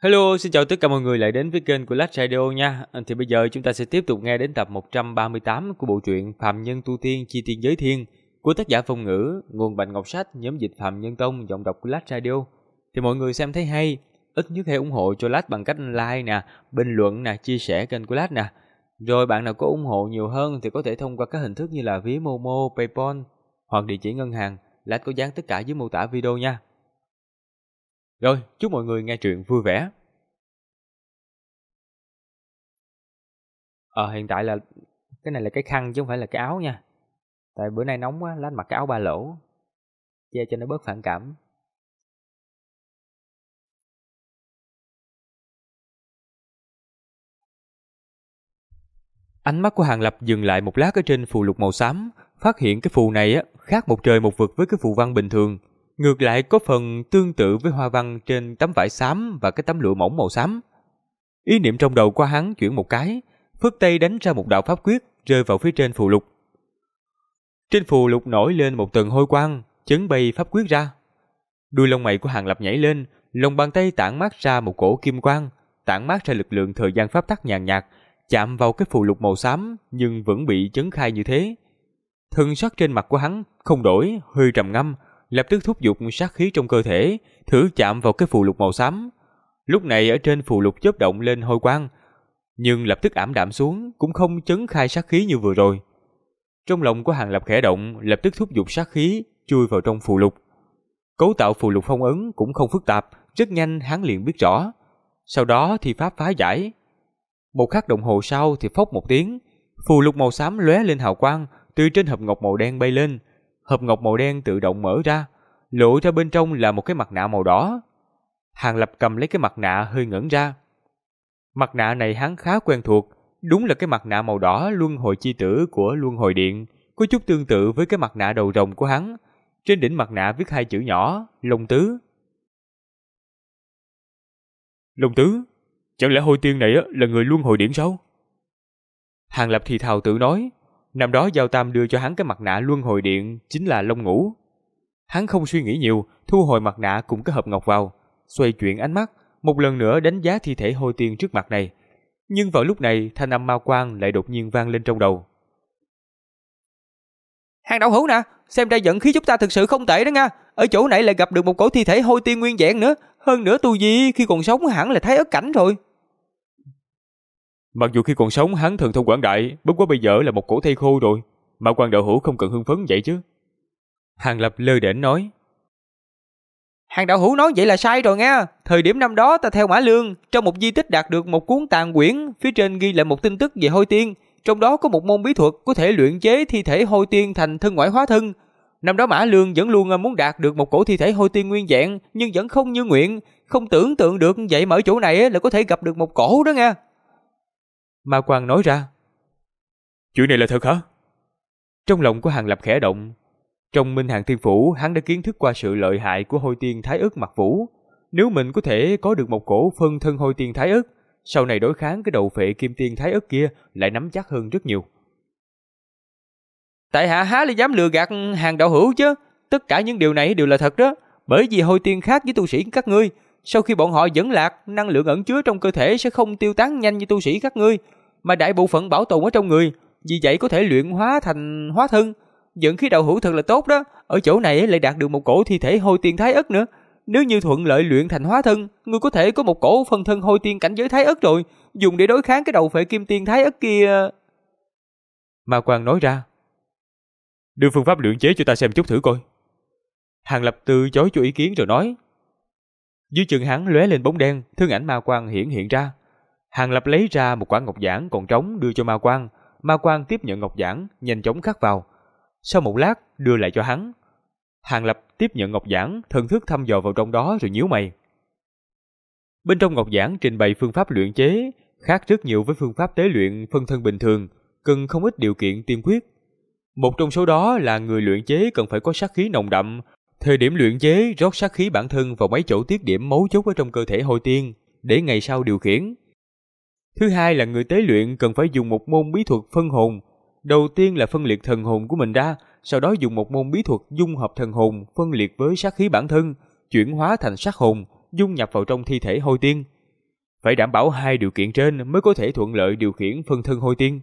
Hello, xin chào tất cả mọi người lại đến với kênh của Lách Radio nha. Thì bây giờ chúng ta sẽ tiếp tục nghe đến tập 138 của bộ truyện Phàm Nhân Tu Tiên Chi Tiên Giới Thiên của tác giả Phong Ngữ, nguồn Bạch Ngọc Sách, nhóm dịch Phạm Nhân Tông, giọng đọc của Lách Radio. Thì mọi người xem thấy hay, ít nhất hãy ủng hộ cho Lách bằng cách like nè, bình luận nè, chia sẻ kênh của Lách nè. Rồi bạn nào có ủng hộ nhiều hơn thì có thể thông qua các hình thức như là ví Momo, PayPal hoặc địa chỉ ngân hàng. Lách có dán tất cả dưới mô tả video nha. Rồi, chúc mọi người nghe truyện vui vẻ. Hiện tại là cái này là cái khăn chứ không phải là cái áo nha. Tại bữa nay nóng quá, Lách mặc cái áo ba lỗ, che cho nó bớt phản cảm. Ánh mắt của Hàng Lập dừng lại một lát ở trên phù lục màu xám, phát hiện cái phù này khác một trời một vực với cái phù văn bình thường. Ngược lại có phần tương tự với hoa văn trên tấm vải xám và cái tấm lụa mỏng màu xám. Ý niệm trong đầu của hắn chuyển một cái, phất tay đánh ra một đạo pháp quyết rơi vào phía trên phù lục. Trên phù lục nổi lên một tầng hôi quang, chấn bay pháp quyết ra. Đuôi lông mày của Hàng Lập nhảy lên, lòng bàn tay tản mát ra một cổ kim quang, tản mát ra lực lượng thời gian pháp tắc nhàn nhạt, chạm vào cái phù lục màu xám nhưng vẫn bị chấn khai như thế. Thân sắc trên mặt của hắn không đổi, hơi trầm ngâm, lập tức thúc giục sát khí trong cơ thể, thử chạm vào cái phù lục màu xám. Lúc này ở trên phù lục chớp động lên hôi quang, nhưng lập tức ảm đạm xuống, cũng không chấn khai sát khí như vừa rồi. Trong lòng của Hàng Lập khẽ động, lập tức thúc giục sát khí chui vào trong phù lục. Cấu tạo phù lục phong ấn cũng không phức tạp, rất nhanh hắn liền biết rõ. Sau đó thì pháp phá giải. Một khắc đồng hồ sau thì phốc một tiếng, phù lục màu xám lóe lên hào quang, từ trên hộp ngọc màu đen bay lên. Hộp ngọc màu đen tự động mở ra, lộ ra bên trong là một cái mặt nạ màu đỏ. Hàng Lập cầm lấy cái mặt nạ hơi ngẩn ra. Mặt nạ này hắn khá quen thuộc, đúng là cái mặt nạ màu đỏ luân hồi chi tử của luân hồi điện, có chút tương tự với cái mặt nạ đầu rồng của hắn. Trên đỉnh mặt nạ viết hai chữ nhỏ, Long Tứ. Long Tứ? Chẳng lẽ Hôi Tiên này là người luân hồi điện sao? Hàng Lập thì thào tự nói, năm đó Giao Tam đưa cho hắn cái mặt nạ luân hồi điện chính là Long Ngũ. Hắn không suy nghĩ nhiều, thu hồi mặt nạ cùng cái hộp ngọc vào, xoay chuyển ánh mắt, một lần nữa đánh giá thi thể Hôi Tiên trước mặt này. Nhưng vào lúc này, thanh âm ma quang lại đột nhiên vang lên trong đầu. Hàng đạo hữu nè, xem ra vận khí chúng ta thực sự không tệ đó nha. Ở chỗ này lại gặp được một cổ thi thể Hôi Tiên nguyên vẹn nữa. Hơn nữa tu vi khi còn sống hẳn là Thái Ất cảnh rồi. Mặc dù khi còn sống hắn thần thông quảng đại, bất quá bây giờ là một cổ thây khô rồi. Ma quang đạo hữu không cần hưng phấn vậy chứ. Hàng Lập lơ đễnh nói. Hàng đạo hữu nói vậy là sai rồi nha. Thời điểm năm đó ta theo Mã Lương, trong một di tích đạt được một cuốn tàn quyển, phía trên ghi lại một tin tức về Hôi Tiên. Trong đó có một môn bí thuật có thể luyện chế thi thể Hôi Tiên thành thân ngoại hóa thân. Năm đó Mã Lương vẫn luôn muốn đạt được một cổ thi thể Hôi Tiên nguyên vẹn, nhưng vẫn không như nguyện. Không tưởng tượng được vậy mà ở chỗ này là có thể gặp được một cổ đó nha. Ma Quang nói ra. Chuyện này là thật hả? Trong lòng của Hàng Lập khẽ động. Trong Minh Hàng Thiên Phủ, hắn đã kiến thức qua sự lợi hại của Hôi Tiên Thái Ức Mặc Vũ. Nếu mình có thể có được một cổ phân thân Hôi Tiên Thái Ức, sau này đối kháng cái đầu phệ Kim Tiên Thái Ức kia lại nắm chắc hơn rất nhiều. Tại hạ há là dám lừa gạt Hàng đạo hữu chứ. Tất cả những điều này đều là thật đó. Bởi vì Hôi Tiên khác với tu sĩ các ngươi. Sau khi bọn họ dẫn lạc, năng lượng ẩn chứa trong cơ thể sẽ không tiêu tán nhanh như tu sĩ các ngươi, mà đại bộ phận bảo tồn ở trong người. Vì vậy có thể luyện hóa thành hóa thân. Vận khí đạo hữu thật là tốt đó. Ở chỗ này lại đạt được một cổ thi thể Hôi Tiên Thái Ức nữa. Nếu như thuận lợi luyện thành hóa thân, ngươi có thể có một cổ phân thân Hôi Tiên cảnh giới Thái Ức rồi, dùng để đối kháng cái đầu phệ Kim Tiên Thái Ức kia. Ma Quang nói ra. Đưa phương pháp luyện chế cho ta xem chút thử coi. Hàng Lập từ chối cho ý kiến rồi nói. Dưới chân hắn lóe lên bóng đen, thân ảnh Ma Quang hiện ra. Hàng Lập lấy ra một quả ngọc giản còn trống đưa cho Ma Quang. Ma Quang tiếp nhận ngọc giản, nhanh chóng khắc vào. Sau một lát đưa lại cho hắn. Hàng Lập tiếp nhận ngọc giản, thần thức thăm dò vào trong đó rồi nhíu mày. Bên trong ngọc giản trình bày phương pháp luyện chế, khác rất nhiều với phương pháp tế luyện phân thân bình thường, cần không ít điều kiện tiên quyết. Một trong số đó là người luyện chế cần phải có sát khí nồng đậm. Thời điểm luyện chế rót sát khí bản thân vào mấy chỗ tiết điểm mấu chốt ở trong cơ thể Hôi Tiên, để ngày sau điều khiển. Thứ hai là người tế luyện cần phải dùng một môn bí thuật phân hồn. Đầu tiên là phân liệt thần hồn của mình ra, sau đó dùng một môn bí thuật dung hợp thần hồn phân liệt với sát khí bản thân, chuyển hóa thành sát hồn, dung nhập vào trong thi thể Hôi Tiên. phải đảm bảo hai điều kiện trên mới có thể thuận lợi điều khiển phân thân hôi tiên.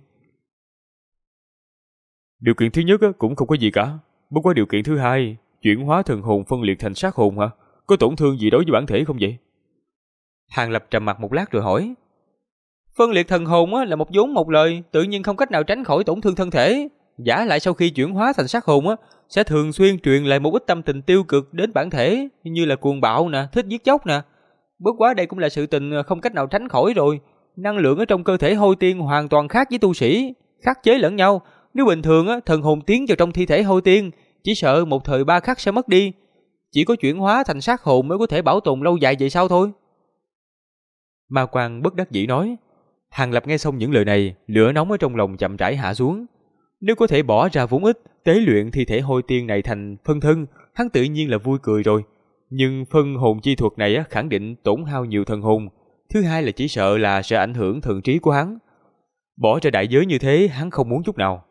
Điều kiện thứ nhất cũng không có gì cả, bất quá điều kiện thứ hai, chuyển hóa thần hồn phân liệt thành sát hồn hả? Có tổn thương gì đối với bản thể không vậy? Hàng Lập trầm mặt một lát rồi hỏi. Phân liệt thần hồn là một vốn một lời, tự nhiên không cách nào tránh khỏi tổn thương thân thể. Giả lại sau khi chuyển hóa thành sát hồn sẽ thường xuyên truyền lại một ít tâm tình tiêu cực đến bản thể, như là cuồng bạo nè, thích giết chóc nè. Bất quá đây cũng là sự tình không cách nào tránh khỏi rồi. Năng lượng ở trong cơ thể hôi tiên hoàn toàn khác với tu sĩ, khắc chế lẫn nhau. Nếu bình thường thần hồn tiến vào trong thi thể hôi tiên, chỉ sợ một thời ba khắc sẽ mất đi. Chỉ có chuyển hóa thành sát hồn mới có thể bảo tồn lâu dài vậy sao thôi. Ma Quang bất đắc dĩ nói. Hàng Lập nghe xong những lời này, lửa nóng ở trong lòng chậm rãi hạ xuống. Nếu có thể bỏ ra vốn ít, tế luyện thi thể hôi tiên này thành phân thân, hắn tự nhiên là vui cười rồi. Nhưng phân hồn chi thuật này khẳng định tổn hao nhiều thần hồn. Thứ hai là chỉ sợ là sẽ ảnh hưởng thần trí của hắn. Bỏ ra đại giới như thế, hắn không muốn chút nào.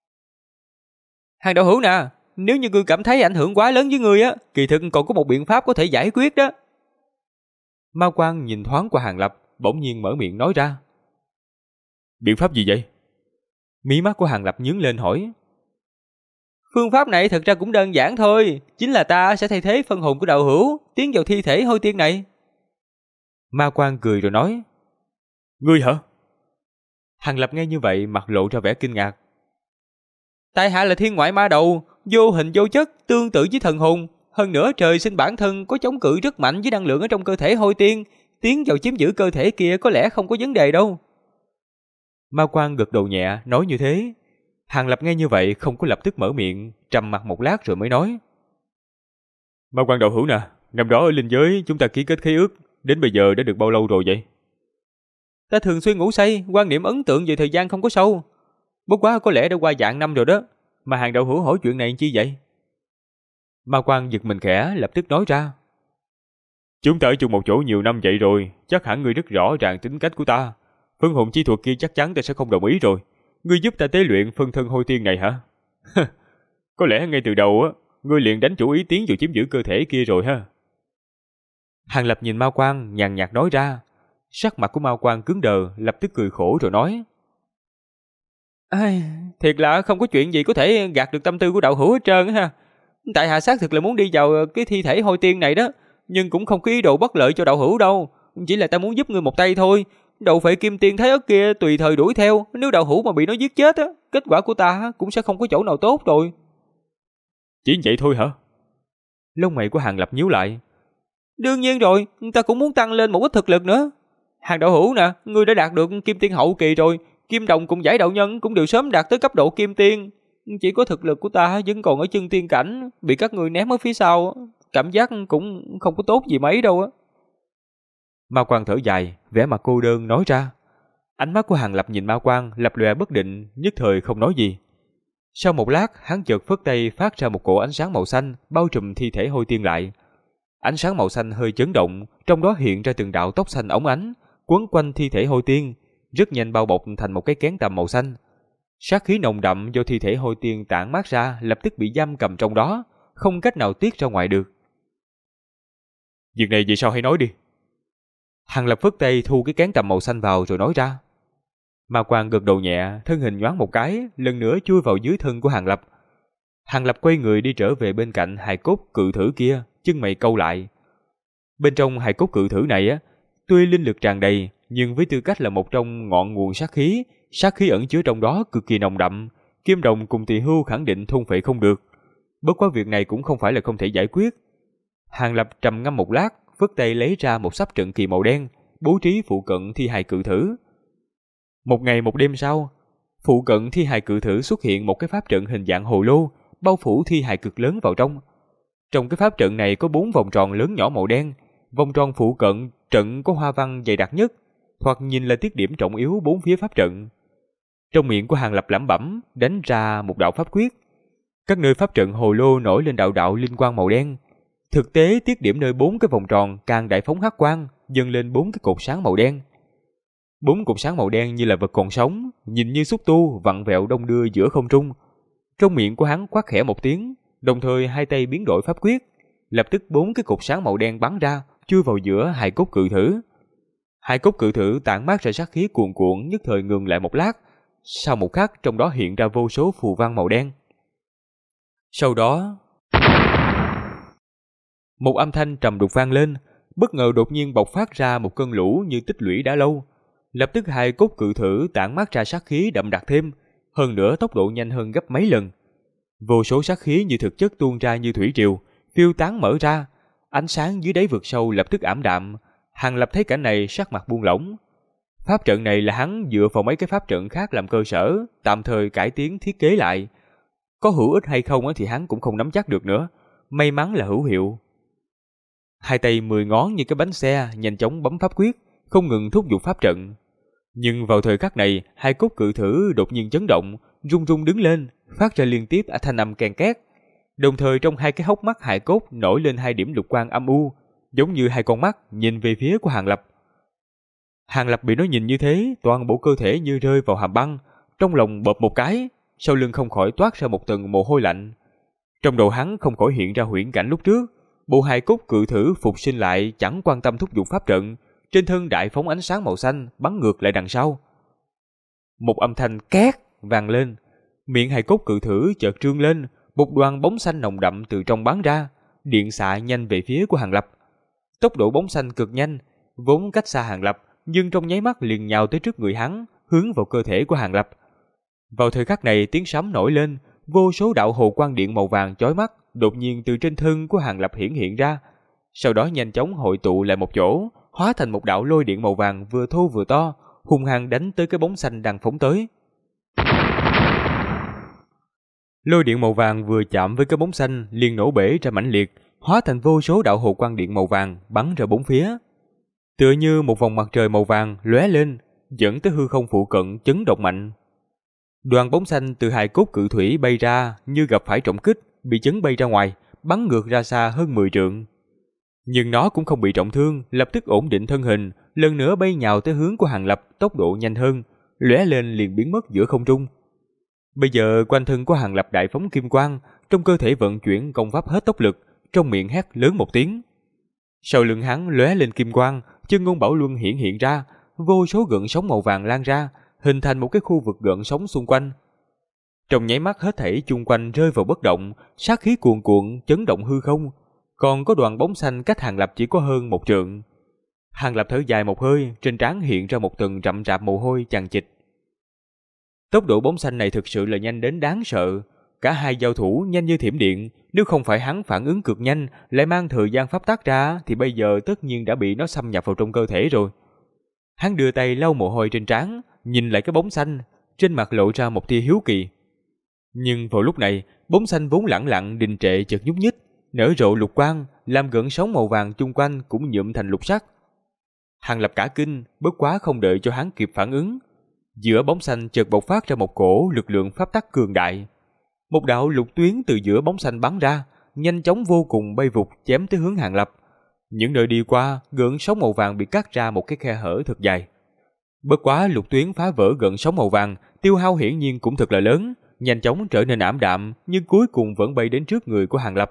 Hàng đạo hữu nè, nếu như ngươi cảm thấy ảnh hưởng quá lớn với ngươi kỳ thực còn có một biện pháp có thể giải quyết đó. Ma Quang nhìn thoáng qua Hàng Lập, bỗng nhiên mở miệng nói ra. Biện pháp gì vậy? Mí mắt của Hàng Lập nhướng lên hỏi. Phương pháp này thật ra cũng đơn giản thôi, chính là ta sẽ thay thế phân hồn của đạo hữu tiến vào thi thể hôi tiên này. Ma Quang cười rồi nói. Ngươi hả? Hàng Lập nghe như vậy mặt lộ ra vẻ kinh ngạc. Tại hạ là thiên ngoại ma đầu, vô hình vô chất, tương tự với thần hồn. Hơn nữa trời sinh bản thân có chống cự rất mạnh với năng lượng ở trong cơ thể hôi tiên, tiến vào chiếm giữ cơ thể kia có lẽ không có vấn đề đâu. Ma Quang gật đầu nhẹ, nói như thế. Hàng Lập nghe như vậy không có lập tức mở miệng, trầm mặt một lát rồi mới nói. Ma Quang đạo hữu nè, năm đó ở linh giới chúng ta ký kết khế ước, đến bây giờ đã được bao lâu rồi vậy? Ta thường xuyên ngủ say, quan niệm ấn tượng về thời gian không có sâu. Bất quá có lẽ đã qua vạn năm rồi đó, mà Hàng đạo hữu hỏi chuyện này chi vậy? Ma Quang giật mình khẽ, lập tức nói ra. Chúng ta ở chung một chỗ nhiều năm vậy rồi, chắc hẳn ngươi rất rõ ràng tính cách của ta. Phân hồn chi thuật kia chắc chắn ta sẽ không đồng ý rồi. Ngươi giúp ta tế luyện phân thân hôi tiên này hả? Có lẽ ngay từ đầu ngươi liền đánh chủ ý tiến vào chiếm giữ cơ thể kia rồi ha. Hàng Lập nhìn Ma Quang nhàn nhạt nói ra. Sắc mặt của Ma Quang cứng đờ, lập tức cười khổ rồi nói. Thiệt là không có chuyện gì có thể gạt được tâm tư của đạo hữu hết trơn ha. Tại hạ xác thực là muốn đi vào cái thi thể hôi tiên này đó, nhưng cũng không có ý đồ bất lợi cho đạo hữu đâu. Chỉ là ta muốn giúp ngươi một tay thôi. Đầu phệ kim tiên thái ất kia tùy thời đuổi theo, nếu đạo hữu mà bị nó giết chết kết quả của ta cũng sẽ không có chỗ nào tốt rồi. Chỉ vậy thôi hả? Lông mày của Hàng Lập nhíu lại. Đương nhiên rồi, ta cũng muốn tăng lên một ít thực lực nữa. Hàng đạo hữu nè, ngươi đã đạt được kim tiên hậu kỳ rồi, Kim Đồng cùng Giải đạo nhân cũng đều sớm đạt tới cấp độ kim tiên. Chỉ có thực lực của ta vẫn còn ở chân tiên cảnh, bị các ngươi ném ở phía sau, cảm giác cũng không có tốt gì mấy đâu á. Ma Quang thở dài, vẻ mặt cô đơn nói ra. Ánh mắt của Hàng Lập nhìn Ma Quang lập lòe bất định, nhất thời không nói gì. Sau một lát, hắn chợt phất tay phát ra một cỗ ánh sáng màu xanh bao trùm thi thể hôi tiên lại. Ánh sáng màu xanh hơi chấn động, trong đó hiện ra từng đạo tóc xanh óng ánh, quấn quanh thi thể hôi tiên, rất nhanh bao bọc thành một cái kén tầm màu xanh. Sát khí nồng đậm do thi thể hôi tiên tản mát ra lập tức bị giam cầm trong đó, không cách nào tiết ra ngoài được. Việc này vì sao hãy nói đi. Hàng Lập phất tay thu cái kén tầm màu xanh vào rồi nói ra. Ma Quang gật đầu nhẹ, thân hình nhoáng một cái, lần nữa chui vào dưới thân của Hàng Lập. Hàng Lập quay người đi trở về bên cạnh hài cốt cự thử kia, chân mày cau lại. Bên trong hài cốt cự thử này tuy linh lực tràn đầy, nhưng với tư cách là một trong ngọn nguồn sát khí ẩn chứa trong đó cực kỳ nồng đậm, Kim Đồng cùng Tỳ Hưu khẳng định thôn phệ không được. Bất quá việc này cũng không phải là không thể giải quyết. Hàng Lập trầm ngâm một lát, phất tay lấy ra một sắp trận kỳ màu đen, bố trí phụ cận thi hài cự thử. Một ngày một đêm sau, phụ cận thi hài cự thử xuất hiện một cái pháp trận hình dạng hồ lô, bao phủ thi hài cực lớn vào trong. Trong cái pháp trận này có 4 vòng tròn lớn nhỏ màu đen, vòng tròn phụ cận trận có hoa văn dày đặc nhất, thoạt nhìn là tiết điểm trọng yếu bốn phía pháp trận. Trong miệng của Hàng Lập lẩm bẩm, đánh ra một đạo pháp quyết. Các nơi pháp trận hồ lô nổi lên đạo đạo linh quang màu đen. Thực tế tiết điểm nơi 4 cái vòng tròn càng đại phóng hắc quang, dâng lên 4 cái cột sáng màu đen. 4 cột sáng màu đen như là vật còn sống, nhìn như xúc tu vặn vẹo đong đưa giữa không trung. Trong miệng của hắn quát khẽ một tiếng, đồng thời hai tay biến đổi pháp quyết, lập tức 4 cái cột sáng màu đen bắn ra, chui vào giữa hài cốt cự thử. Hai cốt cự thử tản mát ra sát khí cuồn cuộn, nhất thời ngừng lại một lát. Sau một khắc, trong đó hiện ra vô số phù văn màu đen. Sau đó, một âm thanh trầm đục vang lên, bất ngờ đột nhiên bộc phát ra một cơn lũ như tích lũy đã lâu. Lập tức hai cốt cự thử tản mát ra sát khí đậm đặc thêm, hơn nữa tốc độ nhanh hơn gấp mấy lần. Vô số sát khí như thực chất tuôn ra như thủy triều, phiêu tán mở ra, ánh sáng dưới đáy vực sâu lập tức ảm đạm. Hàng Lập thấy cảnh này sắc mặt buông lỏng. Pháp trận này là hắn dựa vào mấy cái pháp trận khác làm cơ sở, tạm thời cải tiến thiết kế lại. Có hữu ích hay không thì hắn cũng không nắm chắc được nữa, may mắn là hữu hiệu. Hai tay 10 ngón như cái bánh xe, nhanh chóng bấm pháp quyết, không ngừng thúc giục pháp trận. Nhưng vào thời khắc này, hai cốt cự thử đột nhiên chấn động, rung rung đứng lên, phát ra liên tiếp thanh âm ken két. Đồng thời trong hai cái hốc mắt hài cốt nổi lên hai điểm lục quang âm u, giống như hai con mắt nhìn về phía của Hàng Lập. Hàng Lập bị nó nhìn như thế, toàn bộ cơ thể như rơi vào hàm băng, trong lòng bợp một cái, sau lưng không khỏi toát ra một tầng mồ hôi lạnh. Trong đầu hắn không khỏi hiện ra huyễn cảnh lúc trước, bộ hài cốt cự thử phục sinh lại, chẳng quan tâm thúc giục pháp trận, trên thân đại phóng ánh sáng màu xanh bắn ngược lại đằng sau. Một âm thanh két vang lên, miệng hài cốt cự thử chợt trương lên, một đoàn bóng xanh nồng đậm từ trong bắn ra, điện xạ nhanh về phía của Hàng Lập. Tốc độ bóng xanh cực nhanh, vốn cách xa Hàng Lập, nhưng trong nháy mắt liền nhào tới trước người hắn, hướng vào cơ thể của Hàng Lập. Vào thời khắc này tiếng sấm nổi lên, vô số đạo hồ quang điện màu vàng chói mắt đột nhiên từ trên thân của Hàng Lập hiện ra, sau đó nhanh chóng hội tụ lại một chỗ, hóa thành một đạo lôi điện màu vàng vừa thô vừa to, hung hăng đánh tới cái bóng xanh đang phóng tới. Lôi điện màu vàng vừa chạm với cái bóng xanh liền nổ bể ra mãnh liệt, hóa thành vô số đạo hồ quang điện màu vàng bắn ra bốn phía. Tựa như một vòng mặt trời màu vàng lóe lên, dẫn tới hư không phụ cận chấn động mạnh. Đoàn bóng xanh từ hài cốt cự thủy bay ra như gặp phải trọng kích, bị chấn bay ra ngoài, bắn ngược ra xa hơn 10 trượng. Nhưng nó cũng không bị trọng thương, lập tức ổn định thân hình, lần nữa bay nhào tới hướng của Hàng Lập, tốc độ nhanh hơn, lóe lên liền biến mất giữa không trung. Bây giờ quanh thân của Hàng Lập đại phóng kim quang, trong cơ thể vận chuyển công pháp hết tốc lực, trong miệng hét lớn một tiếng. Sau lưng hắn lóe lên kim quang, chân ngôn bảo luân hiện ra, vô số gợn sóng màu vàng lan ra, hình thành một cái khu vực gợn sóng xung quanh. Trong nháy mắt hết thảy chung quanh rơi vào bất động, sát khí cuồn cuộn chấn động hư không, còn có đoàn bóng xanh cách Hàng Lập chỉ có hơn 1 trượng. Hàng Lập thở dài một hơi, trên trán hiện ra một tầng rậm rạp mồ hôi chằng chịt. Tốc độ bóng xanh này thực sự là nhanh đến đáng sợ, cả hai giao thủ nhanh như thiểm điện, nếu không phải hắn phản ứng cực nhanh, lại mang thời gian pháp tắc ra thì bây giờ tất nhiên đã bị nó xâm nhập vào trong cơ thể rồi. Hắn đưa tay lau mồ hôi trên trán, nhìn lại cái bóng xanh, trên mặt lộ ra một tia hiếu kỳ. Nhưng vào lúc này, bóng xanh vốn lẳng lặng đình trệ chợt nhúc nhích, nở rộ lục quang, làm gợn sóng màu vàng chung quanh cũng nhuộm thành lục sắc. Hàng Lập cả kinh, bất quá không đợi cho hắn kịp phản ứng, giữa bóng xanh chợt bộc phát ra một cổ lực lượng pháp tắc cường đại. Một đạo lục tuyến từ giữa bóng xanh bắn ra, nhanh chóng vô cùng bay vụt chém tới hướng Hàng Lập. Những nơi đi qua, gợn sóng màu vàng bị cắt ra một cái khe hở thật dài. Bất quá lục tuyến phá vỡ gợn sóng màu vàng, tiêu hao hiển nhiên cũng thật là lớn, nhanh chóng trở nên ảm đạm, nhưng cuối cùng vẫn bay đến trước người của Hàng Lập.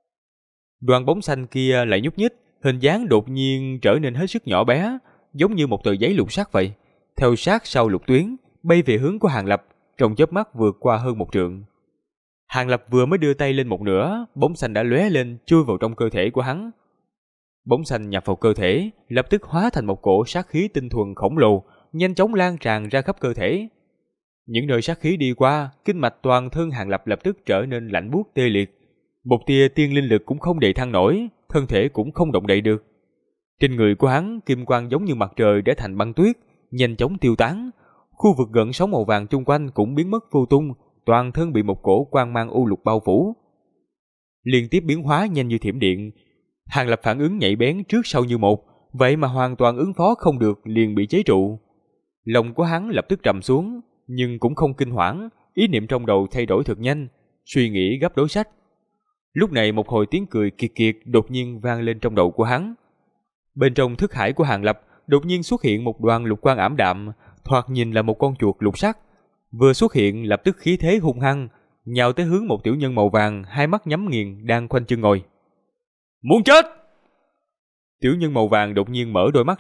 Đoàn bóng xanh kia lại nhúc nhích, hình dáng đột nhiên trở nên hết sức nhỏ bé, giống như một tờ giấy lục sắc vậy, theo sát sau lục tuyến, bay về hướng của Hàng Lập, trong chớp mắt vượt qua hơn 1 trượng. Hàng Lập vừa mới đưa tay lên một nửa, bóng xanh đã lóe lên chui vào trong cơ thể của hắn. Bóng xanh nhập vào cơ thể, lập tức hóa thành một cổ sát khí tinh thuần khổng lồ, nhanh chóng lan tràn ra khắp cơ thể. Những nơi sát khí đi qua, kinh mạch toàn thân Hàng Lập lập tức trở nên lạnh buốt tê liệt. Một tia tiên linh lực cũng không đậy thăng nổi, thân thể cũng không động đậy được. Trên người của hắn, kim quang giống như mặt trời đã thành băng tuyết, nhanh chóng tiêu tán. Khu vực gợn sóng màu vàng chung quanh cũng biến mất vô tung, toàn thân bị một cổ quang mang u lục bao phủ. Liên tiếp biến hóa nhanh như thiểm điện, Hàng Lập phản ứng nhạy bén trước sau như một, vậy mà hoàn toàn ứng phó không được, liền bị chế trụ. Lòng của hắn lập tức trầm xuống, nhưng cũng không kinh hoảng, ý niệm trong đầu thay đổi thật nhanh, suy nghĩ gấp đối sách. Lúc này một hồi tiếng cười kiệt kiệt đột nhiên vang lên trong đầu của hắn. Bên trong thức hải của Hàng Lập đột nhiên xuất hiện một đoàn lục quang ảm đạm, thoạt nhìn là một con chuột lục sắc. Vừa xuất hiện lập tức khí thế hung hăng, nhào tới hướng một tiểu nhân màu vàng, hai mắt nhắm nghiền đang khoanh chân ngồi. Muốn chết! Tiểu nhân màu vàng đột nhiên mở đôi mắt ra,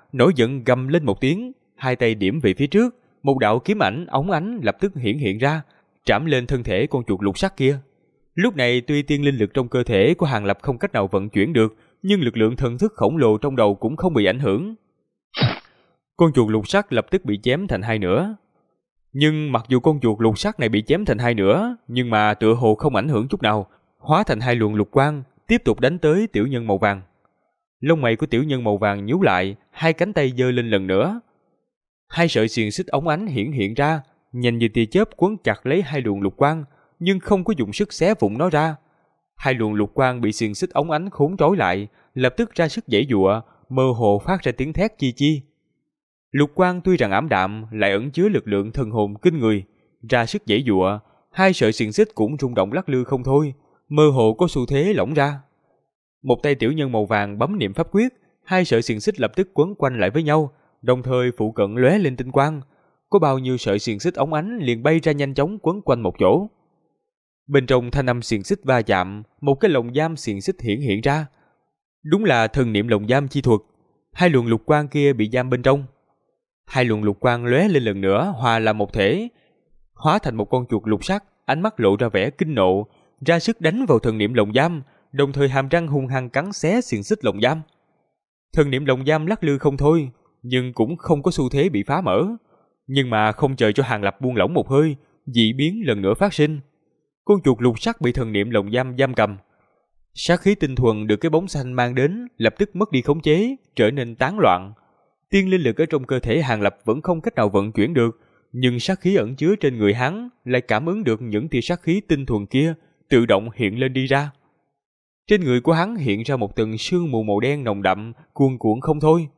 nổi giận gầm lên một tiếng, hai tay điểm về phía trước, một đạo kiếm ảnh óng ánh lập tức hiện ra, trảm lên thân thể con chuột lục sắc kia. Lúc này tuy tiên linh lực trong cơ thể của Hàng Lập không cách nào vận chuyển được, nhưng lực lượng thần thức khổng lồ trong đầu cũng không bị ảnh hưởng. Con chuột lục sắc lập tức bị chém thành hai nửa. Nhưng mặc dù con chuột lục sắc này bị chém thành hai nửa, nhưng mà tựa hồ không ảnh hưởng chút nào, hóa thành hai luồng lục quang, tiếp tục đánh tới tiểu nhân màu vàng. Lông mày của tiểu nhân màu vàng nhíu lại, hai cánh tay giơ lên lần nữa. Hai sợi xiềng xích óng ánh hiện ra, nhanh như tia chớp quấn chặt lấy hai luồng lục quang, nhưng không có dùng sức xé vụn nó ra. Hai luồng lục quang bị xiềng xích óng ánh khốn trói lại, lập tức ra sức giãy giụa, mơ hồ phát ra tiếng thét chi chi. Lục quang tuy rằng ảm đạm, lại ẩn chứa lực lượng thần hồn kinh người, ra sức giãy giụa, hai sợi xiềng xích cũng rung động lắc lư không thôi, mơ hồ có xu thế lỏng ra. Một tay tiểu nhân màu vàng bấm niệm pháp quyết, hai sợi xiềng xích lập tức quấn quanh lại với nhau, đồng thời phụ cận lóe lên tinh quang. Có bao nhiêu sợi xiềng xích óng ánh liền bay ra nhanh chóng quấn quanh một chỗ. Bên trong thanh âm xiềng xích va chạm, một cái lồng giam xiềng xích hiện ra. Đúng là thần niệm lồng giam chi thuật, hai luồng lục quang kia bị giam bên trong. Hai luồng lục quang lóe lên lần nữa, hòa làm một thể, hóa thành một con chuột lục sắc, ánh mắt lộ ra vẻ kinh nộ, ra sức đánh vào thần niệm lồng giam, đồng thời hàm răng hung hăng cắn xé xiềng xích lồng giam. Thần niệm lồng giam lắc lư không thôi, nhưng cũng không có xu thế bị phá mở. Nhưng mà không chờ cho Hàng Lập buông lỏng một hơi, dị biến lần nữa phát sinh. Con chuột lục sắc bị thần niệm lồng giam giam cầm. Sát khí tinh thuần được cái bóng xanh mang đến lập tức mất đi khống chế, trở nên tán loạn. Tiên linh lực ở trong cơ thể Hàng Lập vẫn không cách nào vận chuyển được, nhưng sát khí ẩn chứa trên người hắn lại cảm ứng được những tia sát khí tinh thuần kia tự động hiện lên đi ra. Trên người của hắn hiện ra một tầng sương mù màu đen nồng đậm, cuồn cuộn không thôi.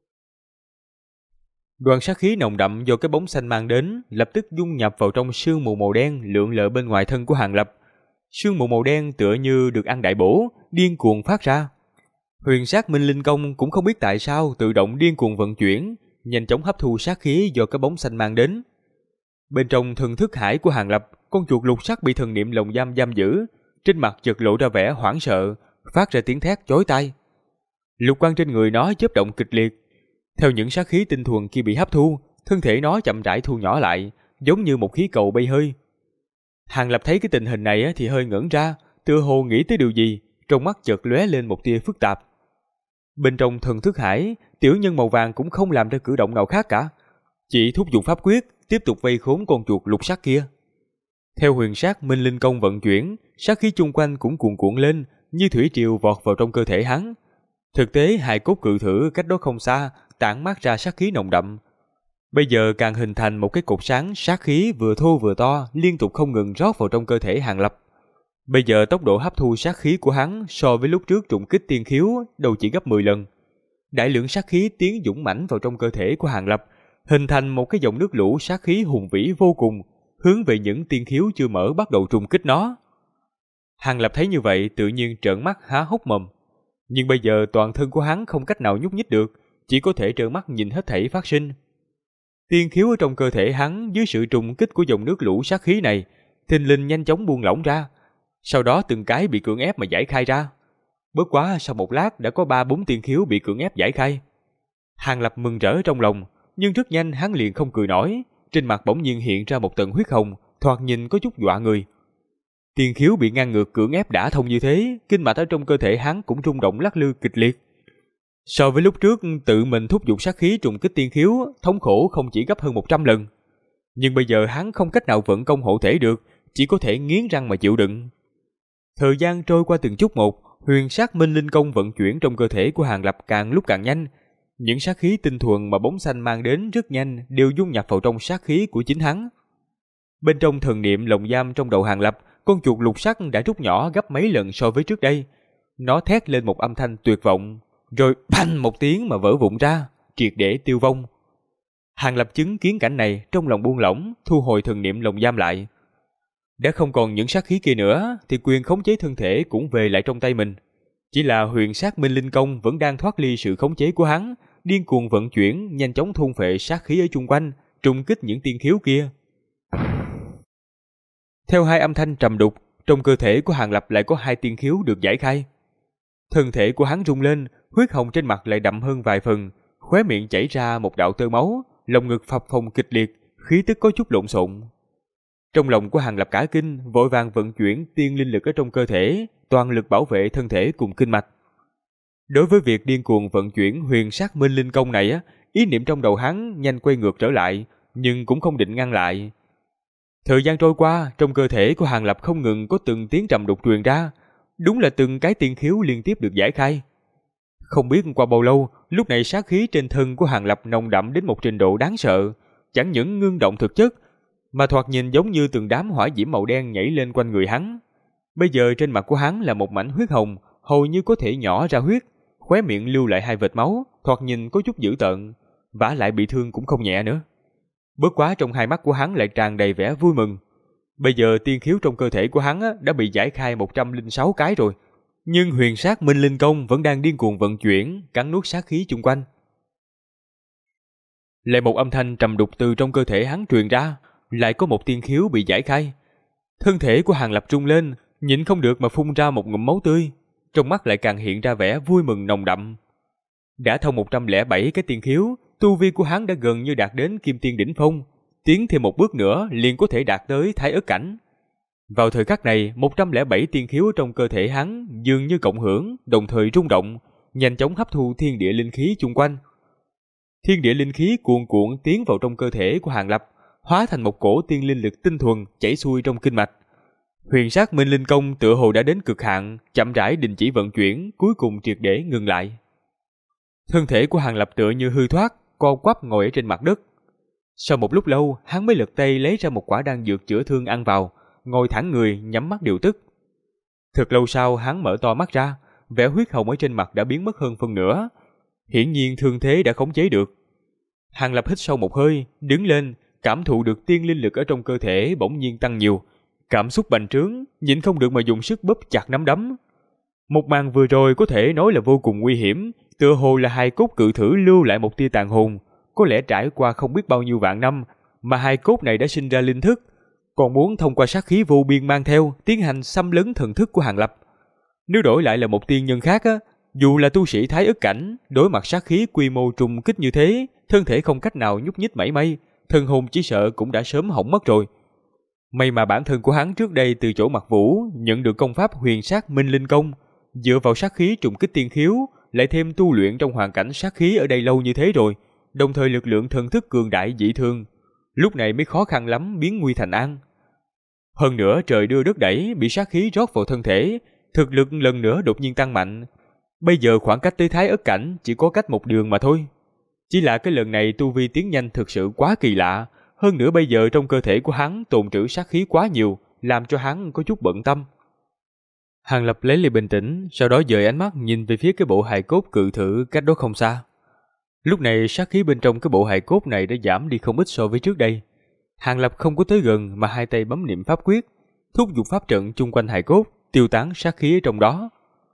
Đoàn sát khí nồng đậm do cái bóng xanh mang đến lập tức dung nhập vào trong sương mù màu đen lượn lờ bên ngoài thân của Hàng Lập. Sương mù màu đen tựa như được ăn đại bổ, điên cuồng phát ra. Huyền sát minh linh công cũng không biết tại sao tự động điên cuồng vận chuyển, nhanh chóng hấp thu sát khí do cái bóng xanh mang đến. Bên trong thần thức hải của Hàng Lập, con chuột lục sắc bị thần niệm lồng giam giam giữ, trên mặt chợt lộ ra vẻ hoảng sợ, phát ra tiếng thét chói tai. Lục quang trên người nó chớp động kịch liệt. Theo những sát khí tinh thuần kia bị hấp thu, thân thể nó chậm rãi thu nhỏ lại, giống như một khí cầu bay hơi. Hàng Lập thấy cái tình hình này thì hơi ngẩn ra, tựa hồ nghĩ tới điều gì, trong mắt chợt lóe lên một tia phức tạp. Bên trong thần thức hải, tiểu nhân màu vàng cũng không làm ra cử động nào khác cả, chỉ thúc giục pháp quyết tiếp tục vây khốn con chuột lục sắc kia. Theo huyền sát minh linh công vận chuyển, sát khí chung quanh cũng cuồn cuộn lên, như thủy triều vọt vào trong cơ thể hắn. Thực tế hài cốt cự thử cách đó không xa, tản mát ra sát khí nồng đậm. Bây giờ càng hình thành một cái cột sáng sát khí vừa thô vừa to, liên tục không ngừng rót vào trong cơ thể Hàng Lập. Bây giờ tốc độ hấp thu sát khí của hắn so với lúc trước trùng kích tiên khiếu đâu chỉ gấp 10 lần. Đại lượng sát khí tiến dũng mãnh vào trong cơ thể của Hàng Lập, hình thành một cái dòng nước lũ sát khí hùng vĩ vô cùng, hướng về những tiên khiếu chưa mở bắt đầu trùng kích nó. Hàng Lập thấy như vậy tự nhiên trợn mắt há hốc mồm. Nhưng bây giờ toàn thân của hắn không cách nào nhúc nhích được, chỉ có thể trợn mắt nhìn hết thảy phát sinh. Tiên khiếu ở trong cơ thể hắn dưới sự trùng kích của dòng nước lũ sát khí này, thình lình nhanh chóng buông lỏng ra, sau đó từng cái bị cưỡng ép mà giải khai ra. Bất quá sau một lát đã có 3-4 tiên khiếu bị cưỡng ép giải khai. Hàng Lập mừng rỡ trong lòng, nhưng rất nhanh hắn liền không cười nổi, trên mặt bỗng nhiên hiện ra một tầng huyết hồng, thoạt nhìn có chút dọa người. Tiên khiếu bị ngang ngược cưỡng ép đã thông như thế, kinh mạch ở trong cơ thể hắn cũng rung động lắc lư kịch liệt. So với lúc trước tự mình thúc giục sát khí trùng kích tiên khiếu, thống khổ không chỉ gấp hơn 100 lần. Nhưng bây giờ hắn không cách nào vận công hộ thể được, chỉ có thể nghiến răng mà chịu đựng. Thời gian trôi qua từng chút một, huyền sát minh linh công vận chuyển trong cơ thể của Hàng Lập càng lúc càng nhanh. Những sát khí tinh thuần mà bóng xanh mang đến rất nhanh đều dung nhập vào trong sát khí của chính hắn. Bên trong thần niệm lồng giam trong đầu Hàng Lập, con chuột lục sắc đã rút nhỏ gấp mấy lần so với trước đây. Nó thét lên một âm thanh tuyệt vọng, rồi phanh một tiếng mà vỡ vụn ra, triệt để tiêu vong. Hàng Lập chứng kiến cảnh này trong lòng buông lỏng, thu hồi thần niệm lồng giam lại. Đã không còn những sát khí kia nữa thì quyền khống chế thân thể cũng về lại trong tay mình. Chỉ là huyền sát minh linh công vẫn đang thoát ly sự khống chế của hắn, điên cuồng vận chuyển, nhanh chóng thôn phệ sát khí ở chung quanh, trùng kích những tiên khiếu kia. Theo hai âm thanh trầm đục, trong cơ thể của Hàng Lập lại có 2 tiên khiếu được giải khai. Thân thể của hắn rung lên, huyết hồng trên mặt lại đậm hơn vài phần, khóe miệng chảy ra một đạo tơ máu, lồng ngực phập phồng kịch liệt, khí tức có chút lộn xộn. Trong lòng của Hàng Lập cả kinh, vội vàng vận chuyển tiên linh lực ở trong cơ thể, toàn lực bảo vệ thân thể cùng kinh mạch. Đối với việc điên cuồng vận chuyển huyền sát minh linh công này á, ý niệm trong đầu hắn nhanh quay ngược trở lại, nhưng cũng không định ngăn lại. Thời gian trôi qua, trong cơ thể của Hàng Lập không ngừng có từng tiếng trầm đục truyền ra, đúng là từng cái tiên khiếu liên tiếp được giải khai. Không biết qua bao lâu, lúc này sát khí trên thân của Hàng Lập nồng đậm đến một trình độ đáng sợ, chẳng những ngưng động thực chất, mà thoạt nhìn giống như từng đám hỏa diễm màu đen nhảy lên quanh người hắn. Bây giờ trên mặt của hắn là một mảnh huyết hồng, hầu như có thể nhỏ ra huyết, khóe miệng lưu lại hai vệt máu, thoạt nhìn có chút dữ tợn, vả lại bị thương cũng không nhẹ nữa. Bất quá trong hai mắt của hắn lại tràn đầy vẻ vui mừng. Bây giờ tiên khiếu trong cơ thể của hắn đã bị giải khai 106 cái rồi, nhưng huyền sát minh linh công vẫn đang điên cuồng vận chuyển, cắn nuốt sát khí chung quanh. Lại một âm thanh trầm đục từ trong cơ thể hắn truyền ra, lại có một tiên khiếu bị giải khai. Thân thể của Hàng Lập trung lên, nhịn không được mà phun ra một ngụm máu tươi, trong mắt lại càng hiện ra vẻ vui mừng nồng đậm. Đã thông 107 cái tiên khiếu, tu vi của hắn đã gần như đạt đến kim tiên đỉnh phong, tiến thêm một bước nữa liền có thể đạt tới thái ức cảnh. Vào thời khắc này, 107 tiên khiếu trong cơ thể hắn dường như cộng hưởng, đồng thời rung động, nhanh chóng hấp thu thiên địa linh khí chung quanh. Thiên địa linh khí cuồn cuộn tiến vào trong cơ thể của Hàng Lập, hóa thành một cổ tiên linh lực tinh thuần chảy xuôi trong kinh mạch. Huyền sát minh linh công tựa hồ đã đến cực hạn, chậm rãi đình chỉ vận chuyển, cuối cùng triệt để ngừng lại. Thân thể của Hàng Lập tựa như hư thoát, co quắp ngồi ở trên mặt đất. Sau một lúc lâu, hắn mới lật tay lấy ra một quả đan dược chữa thương ăn vào, ngồi thẳng người, nhắm mắt điều tức. Thật lâu sau, hắn mở to mắt ra, vẻ huyết hồng ở trên mặt đã biến mất hơn phân nửa. Hiển nhiên thương thế đã khống chế được. Hàng Lập hít sâu một hơi, đứng lên, cảm thụ được tiên linh lực ở trong cơ thể bỗng nhiên tăng nhiều. Cảm xúc bành trướng, nhịn không được mà dùng sức bóp chặt nắm đấm. Một màn vừa rồi có thể nói là vô cùng nguy hiểm, tựa hồ là hài cốt cự thử lưu lại một tia tàn hồn, có lẽ trải qua không biết bao nhiêu vạn năm, mà hài cốt này đã sinh ra linh thức, còn muốn thông qua sát khí vô biên mang theo, tiến hành xâm lấn thần thức của Hàng Lập. Nếu đổi lại là một tiên nhân khác dù là tu sĩ thái ức cảnh, đối mặt sát khí quy mô trùng kích như thế, thân thể không cách nào nhúc nhích mảy may, thần hồn chỉ sợ cũng đã sớm hỏng mất rồi. May mà bản thân của hắn trước đây từ chỗ Mặc Vũ nhận được công pháp huyền sát minh linh công, dựa vào sát khí trùng kích tiên khiếu, lại thêm tu luyện trong hoàn cảnh sát khí ở đây lâu như thế rồi, đồng thời lực lượng thần thức cường đại dị thường, lúc này mới khó khăn lắm biến nguy thành an. Hơn nữa trời đưa đất đẩy, bị sát khí rót vào thân thể, thực lực lần nữa đột nhiên tăng mạnh. Bây giờ khoảng cách tới thái ức cảnh chỉ có cách một đường mà thôi. Chỉ là cái lần này tu vi tiến nhanh thực sự quá kỳ lạ, hơn nữa bây giờ trong cơ thể của hắn tồn trữ sát khí quá nhiều, làm cho hắn có chút bận tâm. Hàng Lập lấy lại bình tĩnh, sau đó dời ánh mắt nhìn về phía cái bộ hài cốt cự thử cách đó không xa. Lúc này sát khí bên trong cái bộ hài cốt này đã giảm đi không ít so với trước đây. Hàng Lập không có tới gần mà hai tay bấm niệm pháp quyết, thúc giục pháp trận chung quanh hài cốt, tiêu tán sát khí ở trong đó.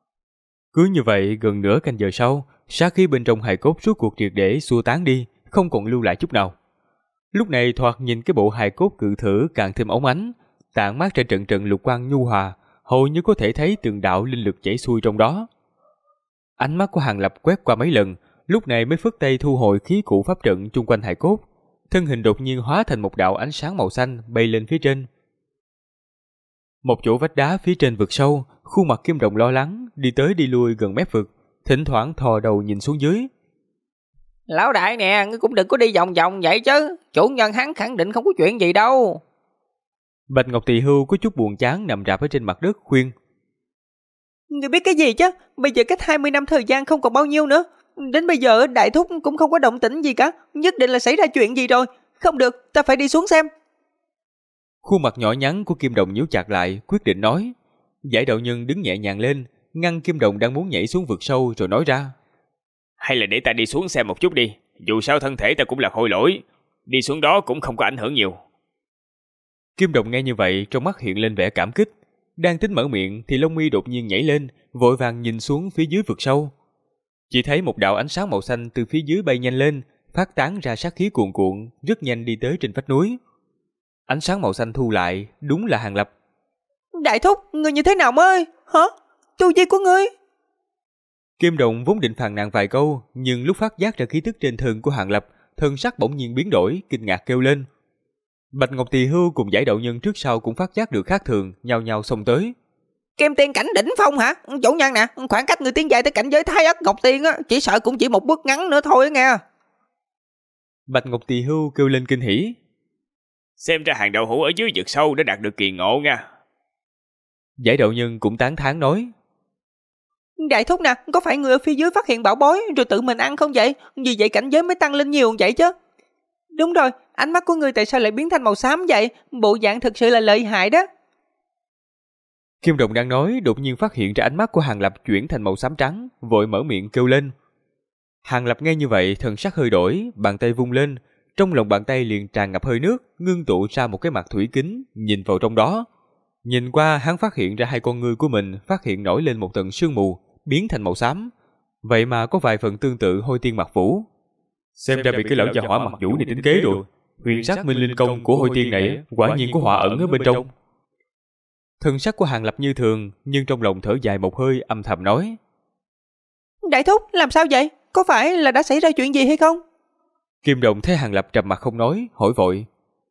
Cứ như vậy gần nửa canh giờ sau, sát khí bên trong hài cốt rốt cuộc triệt để xua tán đi, không còn lưu lại chút nào. Lúc này thoạt nhìn cái bộ hài cốt cự thử càng thêm óng ánh, tản mát ra trận trận lục quang nhu hòa, hầu như có thể thấy từng đạo linh lực chảy xuôi trong đó. Ánh mắt của Hàng Lập quét qua mấy lần, lúc này mới phất tay thu hồi khí cụ pháp trận chung quanh hài cốt, thân hình đột nhiên hóa thành một đạo ánh sáng màu xanh bay lên phía trên. Một chỗ vách đá phía trên vực sâu, khuôn mặt Kim Đồng lo lắng đi tới đi lui gần mép vực, thỉnh thoảng thò đầu nhìn xuống dưới. Lão đại nè, ngươi cũng đừng có đi vòng vòng vậy chứ, chủ nhân hắn khẳng định không có chuyện gì đâu. Bạch Ngọc Tỳ Hưu có chút buồn chán nằm rạp ở trên mặt đất khuyên. Ngươi biết cái gì chứ, bây giờ cách 20 năm thời gian không còn bao nhiêu nữa. Đến bây giờ đại thúc cũng không có động tĩnh gì cả, nhất định là xảy ra chuyện gì rồi. Không được, ta phải đi xuống xem. Khuôn mặt nhỏ nhắn của Kim Đồng nhíu chặt lại, quyết định nói. Giải đạo nhân đứng nhẹ nhàng lên, ngăn Kim Đồng đang muốn nhảy xuống vực sâu rồi nói ra. Hay là để ta đi xuống xem một chút đi, dù sao thân thể ta cũng là khôi lỗi, đi xuống đó cũng không có ảnh hưởng nhiều. Kim Đồng nghe như vậy trong mắt hiện lên vẻ cảm kích, đang tính mở miệng thì lông mi đột nhiên nhảy lên, vội vàng nhìn xuống phía dưới vực sâu. Chỉ thấy một đạo ánh sáng màu xanh từ phía dưới bay nhanh lên, phát tán ra sát khí cuồn cuộn, rất nhanh đi tới trên vách núi. Ánh sáng màu xanh thu lại, đúng là Hàng Lập. Đại thúc, ngươi như thế nào mới? Hả? Tu vi của ngươi? Kim Đồng vốn định phàn nàn vài câu, nhưng lúc phát giác ra khí tức trên thân của Hàng Lập, thân sắc bỗng nhiên biến đổi, kinh ngạc kêu lên. Bạch Ngọc Tỳ Hưu cùng Giải Đạo Nhân trước sau cũng phát giác được khác thường, nhao nhao xông tới. Kim Tiên cảnh đỉnh phong hả? Chủ nhân nè, khoảng cách người tiến dài tới cảnh giới Thái Ất Ngọc Tiên á, chỉ sợ cũng chỉ một bước ngắn nữa thôi nghe. Bạch Ngọc Tỳ Hưu kêu lên kinh hỉ. Xem ra hàng đậu hũ ở dưới vực sâu đã đạt được kỳ ngộ nha. Giải Đạo Nhân cũng tán thán nói. Đại thúc nè, có phải người ở phía dưới phát hiện bảo bối rồi tự mình ăn không vậy? Vì vậy cảnh giới mới tăng lên nhiều vậy chứ. Đúng rồi, ánh mắt của người tại sao lại biến thành màu xám vậy? Bộ dạng thực sự là lợi hại đó. Kim Đồng đang nói, đột nhiên phát hiện ra ánh mắt của Hàng Lập chuyển thành màu xám trắng, vội mở miệng kêu lên. Hàng Lập nghe như vậy, thần sắc hơi đổi, bàn tay vung lên, trong lòng bàn tay liền tràn ngập hơi nước, ngưng tụ ra một cái mặt thủy kính, nhìn vào trong đó. Nhìn qua, hắn phát hiện ra hai con ngươi của mình phát hiện nổi lên một tầng sương mù, biến thành màu xám. Vậy mà có vài phần tương tự Hôi Tiên Mặc Vũ. Xem ra bị cái lão gia hỏa Mặc Vũ này tính kế rồi. Huyền sắc minh linh công của Hôi Tiên này quả nhiên có họa ẩn ở bên trong. Thần sắc của Hàng Lập như thường, nhưng trong lòng thở dài một hơi, âm thầm nói. Đại thúc, làm sao vậy? Có phải là đã xảy ra chuyện gì hay không? Kim Đồng thấy Hàng Lập trầm mặt không nói, hỏi vội.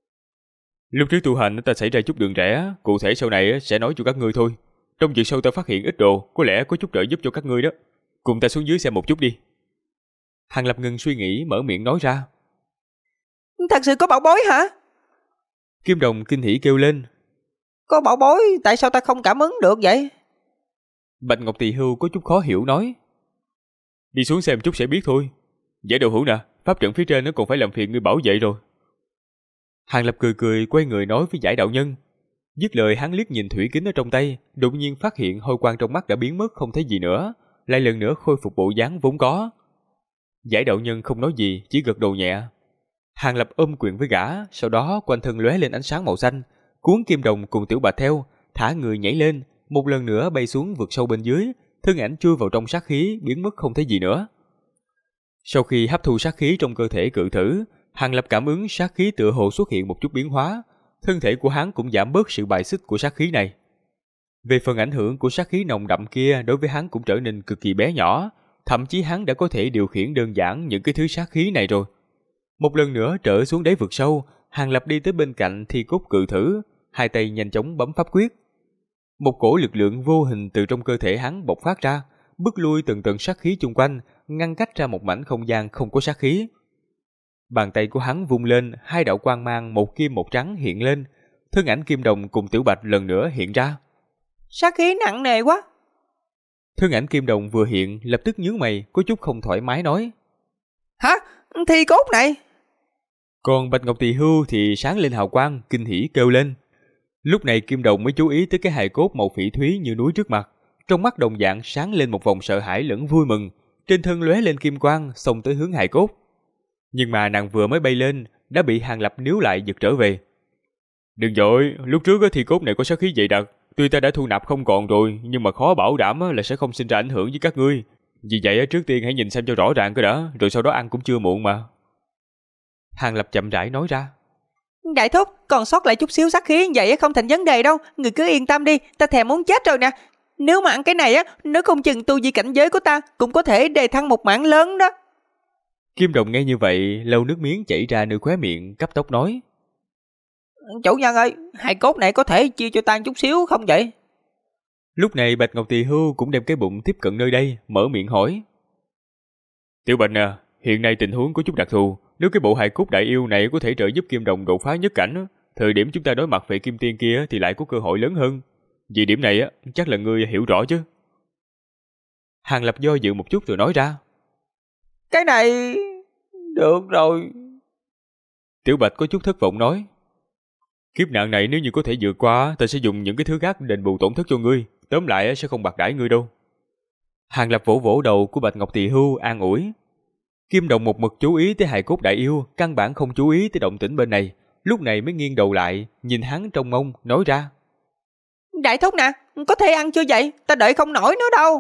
Lúc trước tu hành ta xảy ra chút đường rẽ, cụ thể sau này sẽ nói cho các ngươi thôi. Trong vực sâu ta phát hiện ít đồ, có lẽ có chút trợ giúp cho các ngươi đó. Cùng ta xuống dưới xem một chút đi. Hàng Lập ngừng suy nghĩ, mở miệng nói ra. Thật sự có bảo bối hả? Kim Đồng kinh hỉ kêu lên. Có bảo bối, tại sao ta không cảm ứng được vậy? Bạch Ngọc Tỳ Hưu có chút khó hiểu nói. Đi xuống xem chút sẽ biết thôi. Giải Đậu Hữu nè, pháp trận phía trên nó còn phải làm phiền ngươi bảo vệ rồi. Hàng Lập cười cười quay người nói với Giải Đạo Nhân. Dứt lời hắn liếc nhìn thủy kính ở trong tay, đột nhiên phát hiện hôi quang trong mắt đã biến mất không thấy gì nữa, lại lần nữa khôi phục bộ dáng vốn có. Giải Đạo Nhân không nói gì, chỉ gật đầu nhẹ. Hàng Lập ôm quyền với gã, sau đó quanh thân lóe lên ánh sáng màu xanh, cuốn Kim Đồng cùng Tiểu Bạch theo, thả người nhảy lên, một lần nữa bay xuống vực sâu bên dưới, thân ảnh chui vào trong sát khí, biến mất không thấy gì nữa. Sau khi hấp thu sát khí trong cơ thể cự thử, Hàng Lập cảm ứng sát khí tựa hồ xuất hiện một chút biến hóa, thân thể của hắn cũng giảm bớt sự bài xích của sát khí này. Về phần ảnh hưởng của sát khí nồng đậm kia đối với hắn cũng trở nên cực kỳ bé nhỏ, thậm chí hắn đã có thể điều khiển đơn giản những cái thứ sát khí này rồi. Một lần nữa trở xuống đáy vực sâu, Hàng Lập đi tới bên cạnh thi cốt cự thử, hai tay nhanh chóng bấm pháp quyết. Một cổ lực lượng vô hình từ trong cơ thể hắn bộc phát ra, bức lui từng tầng sát khí chung quanh, ngăn cách ra một mảnh không gian không có sát khí. Bàn tay của hắn vung lên, hai đạo quang mang một kim một trắng hiện lên, thân ảnh Kim Đồng cùng Tiểu Bạch lần nữa hiện ra. Sát khí nặng nề quá. Thân ảnh Kim Đồng vừa hiện, lập tức nhướng mày, có chút không thoải mái nói. Hả? Thi cốt này? Còn Bạch Ngọc Tỳ Hưu thì sáng lên hào quang, kinh hỉ kêu lên. Lúc này Kim Đồng mới chú ý tới cái hài cốt màu phỉ thúy như núi trước mặt, trong mắt đồng dạng sáng lên một vòng sợ hãi lẫn vui mừng, trên thân lóe lên kim quang, xông tới hướng hài cốt. Nhưng mà nàng vừa mới bay lên, đã bị Hàng Lập níu lại giật trở về. Đừng vội, lúc trước thì cốt này có sát khí dày đặc, tuy ta đã thu nạp không còn rồi, nhưng mà khó bảo đảm là sẽ không sinh ra ảnh hưởng với các ngươi. Vì vậy trước tiên hãy nhìn xem cho rõ ràng cái đã, rồi sau đó ăn cũng chưa muộn mà. Hàng Lập chậm rãi nói ra. Đại thúc, còn sót lại chút xíu sát khí vậy không thành vấn đề đâu, người cứ yên tâm đi, ta thèm muốn chết rồi nè. Nếu mà ăn cái này á, nếu không chừng tu vi cảnh giới của ta cũng có thể đề thăng một mảng lớn đó. Kim Đồng nghe như vậy, lâu nước miếng chảy ra nơi khóe miệng, cấp tốc nói. Chủ nhân ơi, hài cốt này có thể chia cho ta chút xíu không vậy? Lúc này Bạch Ngọc Tỳ Hưu cũng đem cái bụng tiếp cận nơi đây, mở miệng hỏi. Tiểu Bạch nè, hiện nay tình huống có chút đặc thù, nếu cái bộ hài cốt đại yêu này có thể trợ giúp Kim Đồng đột phá nhất cảnh, thời điểm chúng ta đối mặt với Kim Tiên kia thì lại có cơ hội lớn hơn. Vì điểm này chắc là ngươi hiểu rõ chứ. Hàng Lập do dự một chút rồi nói ra. Cái này... được rồi. Tiểu Bạch có chút thất vọng nói. Kiếp nạn này nếu như có thể vượt qua, ta sẽ dùng những cái thứ khác đền bù tổn thất cho ngươi, tóm lại sẽ không bạc đãi ngươi đâu. Hàng Lập vỗ vỗ đầu của Bạch Ngọc Tỳ Hưu an ủi. Kim Đồng một mực chú ý tới hài cốt đại yêu, căn bản không chú ý tới động tĩnh bên này, lúc này mới nghiêng đầu lại, nhìn hắn trong mông, nói ra. Đại thúc nè, có thể ăn chưa vậy? Ta đợi không nổi nữa đâu.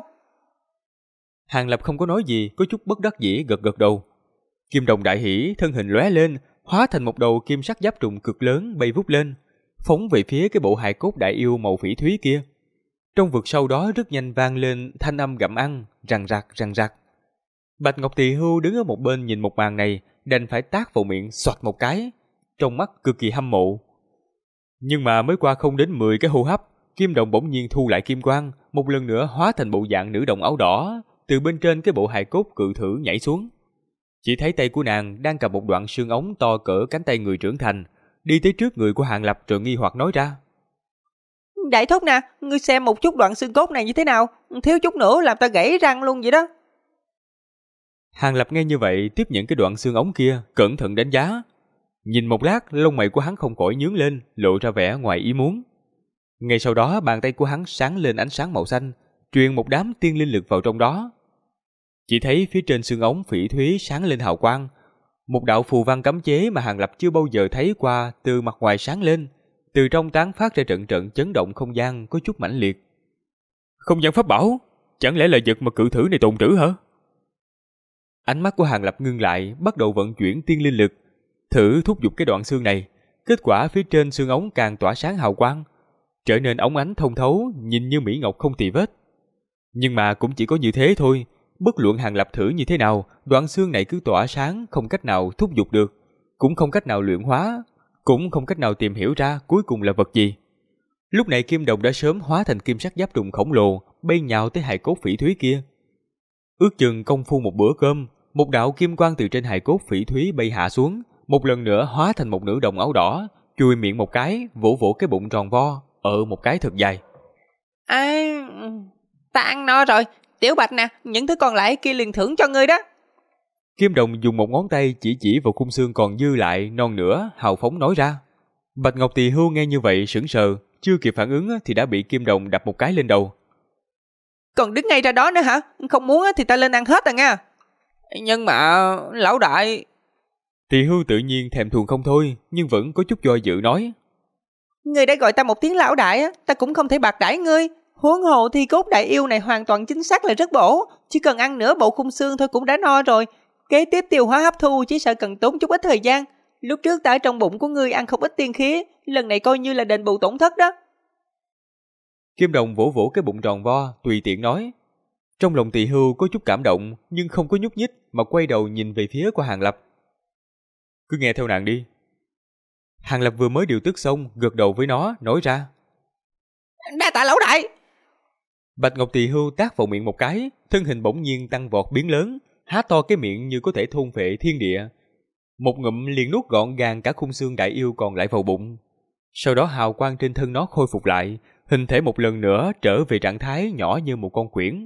Hàng Lập không có nói gì, có chút bất đắc dĩ gật gật đầu. Kim Đồng đại hỉ, thân hình lóe lên, hóa thành một đầu kim sắc giáp trùng cực lớn bay vút lên, phóng về phía cái bộ hài cốt đại yêu màu phỉ thúy kia. Trong vực sâu đó rất nhanh vang lên thanh âm gặm ăn, răng rạc răng rạc. Bạch Ngọc Tỳ Hưu đứng ở một bên nhìn một màn này, đành phải tát vào miệng xoạch một cái, trong mắt cực kỳ hâm mộ. Nhưng mà mới qua không đến 10 cái hô hấp, Kim Đồng bỗng nhiên thu lại kim quang, một lần nữa hóa thành bộ dạng nữ đồng áo đỏ, từ bên trên cái bộ hài cốt cự thử nhảy xuống. Chỉ thấy tay của nàng đang cầm một đoạn xương ống to cỡ cánh tay người trưởng thành, đi tới trước người của Hàng Lập rồi nghi hoặc nói ra: Đại thúc nè, ngươi xem một chút đoạn xương cốt này như thế nào, thiếu chút nữa làm ta gãy răng luôn vậy đó. Hàng Lập nghe như vậy tiếp nhận cái đoạn xương ống kia, cẩn thận đánh giá. Nhìn một lát, lông mày của hắn không khỏi nhướng lên, lộ ra vẻ ngoài ý muốn. Ngay sau đó bàn tay của hắn sáng lên ánh sáng màu xanh, truyền một đám tiên linh lực vào trong đó. Chỉ thấy phía trên xương ống phỉ thúy sáng lên hào quang, một đạo phù văn cấm chế mà Hàng Lập chưa bao giờ thấy qua từ mặt ngoài sáng lên, từ trong tán phát ra trận trận chấn động không gian có chút mãnh liệt. Không gian pháp bảo, chẳng lẽ là vật mà cự thử này tồn trữ hả? Ánh mắt của Hàng Lập ngưng lại, bắt đầu vận chuyển tiên linh lực, thử thúc giục cái đoạn xương này. Kết quả phía trên xương ống càng tỏa sáng hào quang, trở nên óng ánh thông thấu, nhìn như mỹ ngọc không tì vết. Nhưng mà cũng chỉ có như thế thôi, bất luận Hàng Lập thử như thế nào, đoạn xương này cứ tỏa sáng, không cách nào thúc giục được, cũng không cách nào luyện hóa, cũng không cách nào tìm hiểu ra cuối cùng là vật gì. Lúc này Kim Đồng đã sớm hóa thành kim sắc giáp trùng khổng lồ, bay nhào tới hài cốt phỉ thúy kia. Ước chừng công phu một bữa cơm, một đạo kim quang từ trên hài cốt phỉ thúy bay hạ xuống, một lần nữa hóa thành một nữ đồng áo đỏ, chùi miệng một cái, vỗ vỗ cái bụng tròn vo, một cái thật dài. Ta ăn no rồi, Tiểu Bạch nè, những thứ còn lại kia liền thưởng cho ngươi đó. Kim Đồng dùng một ngón tay chỉ vào khung xương còn dư lại non nữa, hào phóng nói ra. Bạch Ngọc Tỳ Hưu nghe như vậy sững sờ, chưa kịp phản ứng thì đã bị Kim Đồng đập một cái lên đầu. Còn đứng ngay ra đó nữa hả? Không muốn thì ta lên ăn hết à nha. Nhưng mà lão đại... Tỳ Hưu tự nhiên thèm thuồng không thôi, nhưng vẫn có chút do dự nói. Ngươi đã gọi ta một tiếng lão đại á, ta cũng không thể bạc đãi ngươi. Huống hồ thì cốt đại yêu này hoàn toàn chính xác là rất bổ, chỉ cần ăn nửa bộ khung xương thôi cũng đã no rồi. Kế tiếp tiêu hóa hấp thu chỉ sợ cần tốn chút ít thời gian. Lúc trước ta ở trong bụng của ngươi ăn không ít tiên khí, lần này coi như là đền bù tổn thất đó. Kim Đồng vỗ vỗ cái bụng tròn vo, tùy tiện nói. Trong lòng Tỳ Hưu có chút cảm động, nhưng không có nhúc nhích mà quay đầu nhìn về phía của Hàng Lập. Cứ nghe theo nàng đi. Hàng Lập vừa mới điều tức xong, gật đầu với nó, nói ra. Đa tạ lão đại. Bạch Ngọc Tỳ Hưu tát vào miệng một cái, thân hình bỗng nhiên tăng vọt biến lớn, há to cái miệng như có thể thôn phệ thiên địa. Một ngụm liền nuốt gọn gàng cả khung xương đại yêu còn lại vào bụng. Sau đó hào quang trên thân nó khôi phục lại, hình thể một lần nữa trở về trạng thái nhỏ như một con quyển.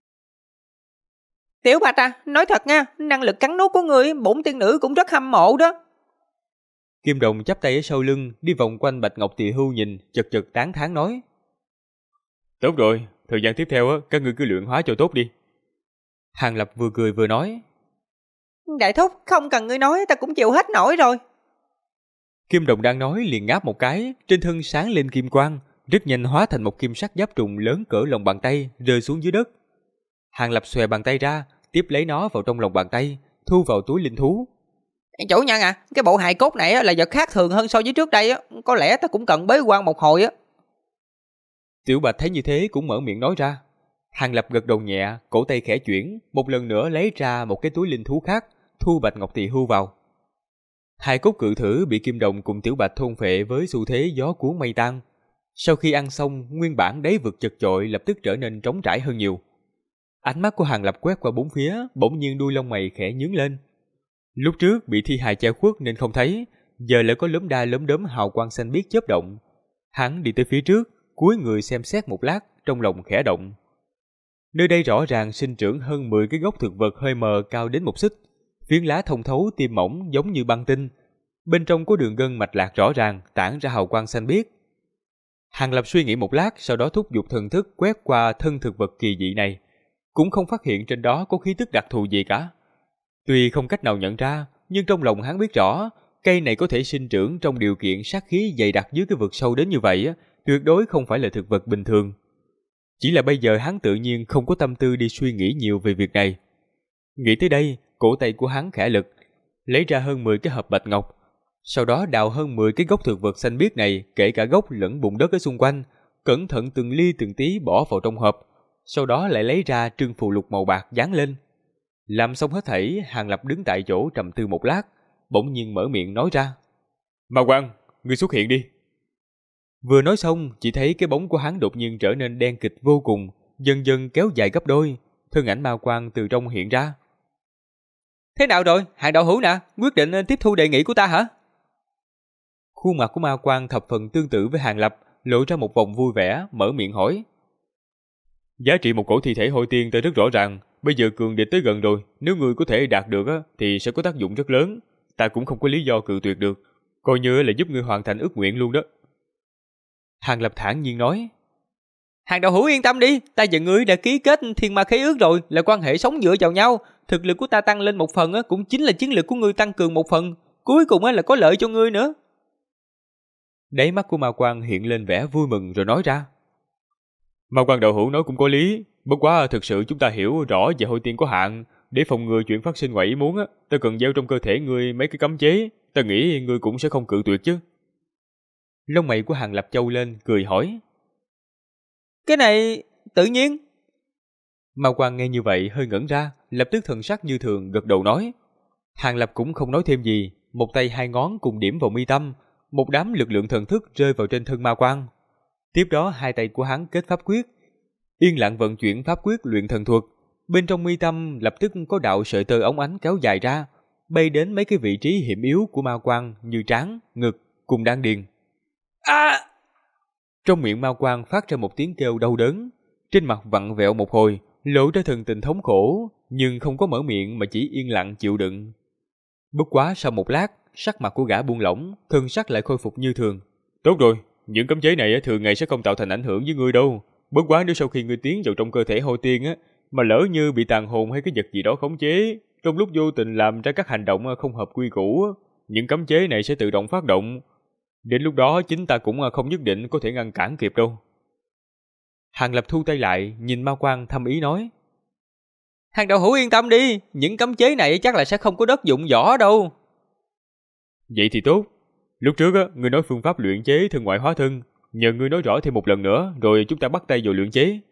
Tiểu Bạch à, nói thật nha, năng lực cắn nuốt của người, bổn tiên nữ cũng rất hâm mộ đó. Kim Đồng chắp tay ở sau lưng, đi vòng quanh Bạch Ngọc Tỳ Hưu nhìn, chật chật tán thán nói. Tốt rồi, thời gian tiếp theo các ngươi cứ luyện hóa cho tốt đi. Hàng Lập vừa cười vừa nói. Đại thúc, không cần ngươi nói, ta cũng chịu hết nổi rồi. Kim Đồng đang nói liền ngáp một cái, trên thân sáng lên kim quang, rất nhanh hóa thành một kim sắc giáp trùng lớn cỡ lòng bàn tay, rơi xuống dưới đất. Hàng Lập xòe bàn tay ra, tiếp lấy nó vào trong lòng bàn tay, thu vào túi linh thú. Chủ nhân à, cái bộ hài cốt này là vật khác thường hơn so với trước đây, có lẽ ta cũng cần bế quan một hồi. Tiểu Bạch thấy như thế cũng mở miệng nói ra. Hàng Lập gật đầu nhẹ, cổ tay khẽ chuyển, một lần nữa lấy ra một cái túi linh thú khác, thu Bạch Ngọc Tỳ Hưu vào. Hai cốt cự thử bị Kim Đồng cùng Tiểu Bạch thôn phệ với xu thế gió cuốn mây tan. Sau khi ăn xong, nguyên bản đáy vực chật chội lập tức trở nên trống trải hơn nhiều. Ánh mắt của Hàng Lập quét qua bốn phía, bỗng nhiên đuôi lông mày khẽ nhướng lên. Lúc trước bị thi hài che khuất nên không thấy, giờ lại có lốm đa lốm đốm hào quang xanh biếc chớp động. Hắn đi tới phía trước, cúi người xem xét một lát, trong lòng khẽ động. Nơi đây rõ ràng sinh trưởng hơn 10 cái gốc thực vật hơi mờ cao đến một xích, phiến lá thông thấu tiêm mỏng giống như băng tinh. Bên trong có đường gân mạch lạc rõ ràng, tản ra hào quang xanh biếc. Hàng Lập suy nghĩ một lát, sau đó thúc giục thần thức quét qua thân thực vật kỳ dị này, cũng không phát hiện trên đó có khí tức đặc thù gì cả. Tuy không cách nào nhận ra, nhưng trong lòng hắn biết rõ, cây này có thể sinh trưởng trong điều kiện sát khí dày đặc dưới cái vực sâu đến như vậy, tuyệt đối không phải là thực vật bình thường. Chỉ là bây giờ hắn tự nhiên không có tâm tư đi suy nghĩ nhiều về việc này. Nghĩ tới đây, cổ tay của hắn khẽ lực, lấy ra hơn 10 cái hộp bạch ngọc, sau đó đào hơn 10 cái gốc thực vật xanh biếc này, kể cả gốc lẫn bùn đất ở xung quanh, cẩn thận từng ly từng tí bỏ vào trong hộp, sau đó lại lấy ra trương phù lục màu bạc dán lên. Làm xong hết thảy, Hàng Lập đứng tại chỗ trầm tư một lát, bỗng nhiên mở miệng nói ra. Ma Quang, ngươi xuất hiện đi. Vừa nói xong, chỉ thấy cái bóng của hắn đột nhiên trở nên đen kịt vô cùng, dần dần kéo dài gấp đôi, thân ảnh ma quang từ trong hiện ra. Thế nào rồi, Hàng đạo hữu nè, quyết định tiếp thu đề nghị của ta hả? Khuôn mặt của ma quang thập phần tương tự với Hàng Lập, lộ ra một vòng vui vẻ, mở miệng hỏi. Giá trị một cổ thi thể hồi tiên ta rất rõ ràng, bây giờ cường địch tới gần rồi, nếu ngươi có thể đạt được thì sẽ có tác dụng rất lớn, ta cũng không có lý do cự tuyệt được, coi như là giúp ngươi hoàn thành ước nguyện luôn đó. Hàng Lập thản nhiên nói. Hàng đạo hữu yên tâm đi, ta và ngươi đã ký kết thiên ma khế ước rồi, là quan hệ sống dựa vào nhau. Thực lực của ta tăng lên một phần cũng chính là chiến lực của ngươi tăng cường một phần, cuối cùng là có lợi cho ngươi nữa. Đáy mắt của ma quang hiện lên vẻ vui mừng rồi nói ra. Ma quang đạo hữu nói cũng có lý, bất quá thực sự chúng ta hiểu rõ về hồi tiên có hạn, để phòng ngừa chuyện phát sinh ngoài ý muốn ta cần gieo trong cơ thể ngươi mấy cái cấm chế, ta nghĩ ngươi cũng sẽ không cự tuyệt chứ. Lông mày của Hàng Lập chau lên, cười hỏi. Cái này tự nhiên. Ma quang nghe như vậy hơi ngẩn ra, lập tức thần sắc như thường gật đầu nói. Hàng Lập cũng không nói thêm gì, một tay hai ngón cùng điểm vào mi tâm, một đám lực lượng thần thức rơi vào trên thân ma quang. Tiếp đó hai tay của hắn kết pháp quyết, yên lặng vận chuyển pháp quyết luyện thần thuật. Bên trong mi tâm lập tức có đạo sợi tơ óng ánh kéo dài ra, bay đến mấy cái vị trí hiểm yếu của ma quang như trán, ngực cùng đan điền. Trong miệng ma quang phát ra một tiếng kêu đau đớn, trên mặt vặn vẹo một hồi, lộ ra thần tình thống khổ, nhưng không có mở miệng mà chỉ yên lặng chịu đựng. Bất quá sau một lát, sắc mặt của gã buông lỏng, thân sắc lại khôi phục như thường. Tốt rồi, những cấm chế này thường ngày sẽ không tạo thành ảnh hưởng với ngươi đâu. Bất quá nếu sau khi ngươi tiến vào trong cơ thể hồi tiên mà lỡ như bị tàn hồn hay cái vật gì đó khống chế, trong lúc vô tình làm ra các hành động không hợp quy củ, những cấm chế này sẽ tự động phát động. Đến lúc đó chính ta cũng không nhất định có thể ngăn cản kịp đâu. Hàng Lập thu tay lại, nhìn ma quang thâm ý nói. Hàng đạo hữu yên tâm đi, những cấm chế này chắc là sẽ không có đất dụng võ đâu. Vậy thì tốt. Lúc trước ngươi nói phương pháp luyện chế thân ngoại hóa thân, nhờ ngươi nói rõ thêm một lần nữa, rồi chúng ta bắt tay vào luyện chế.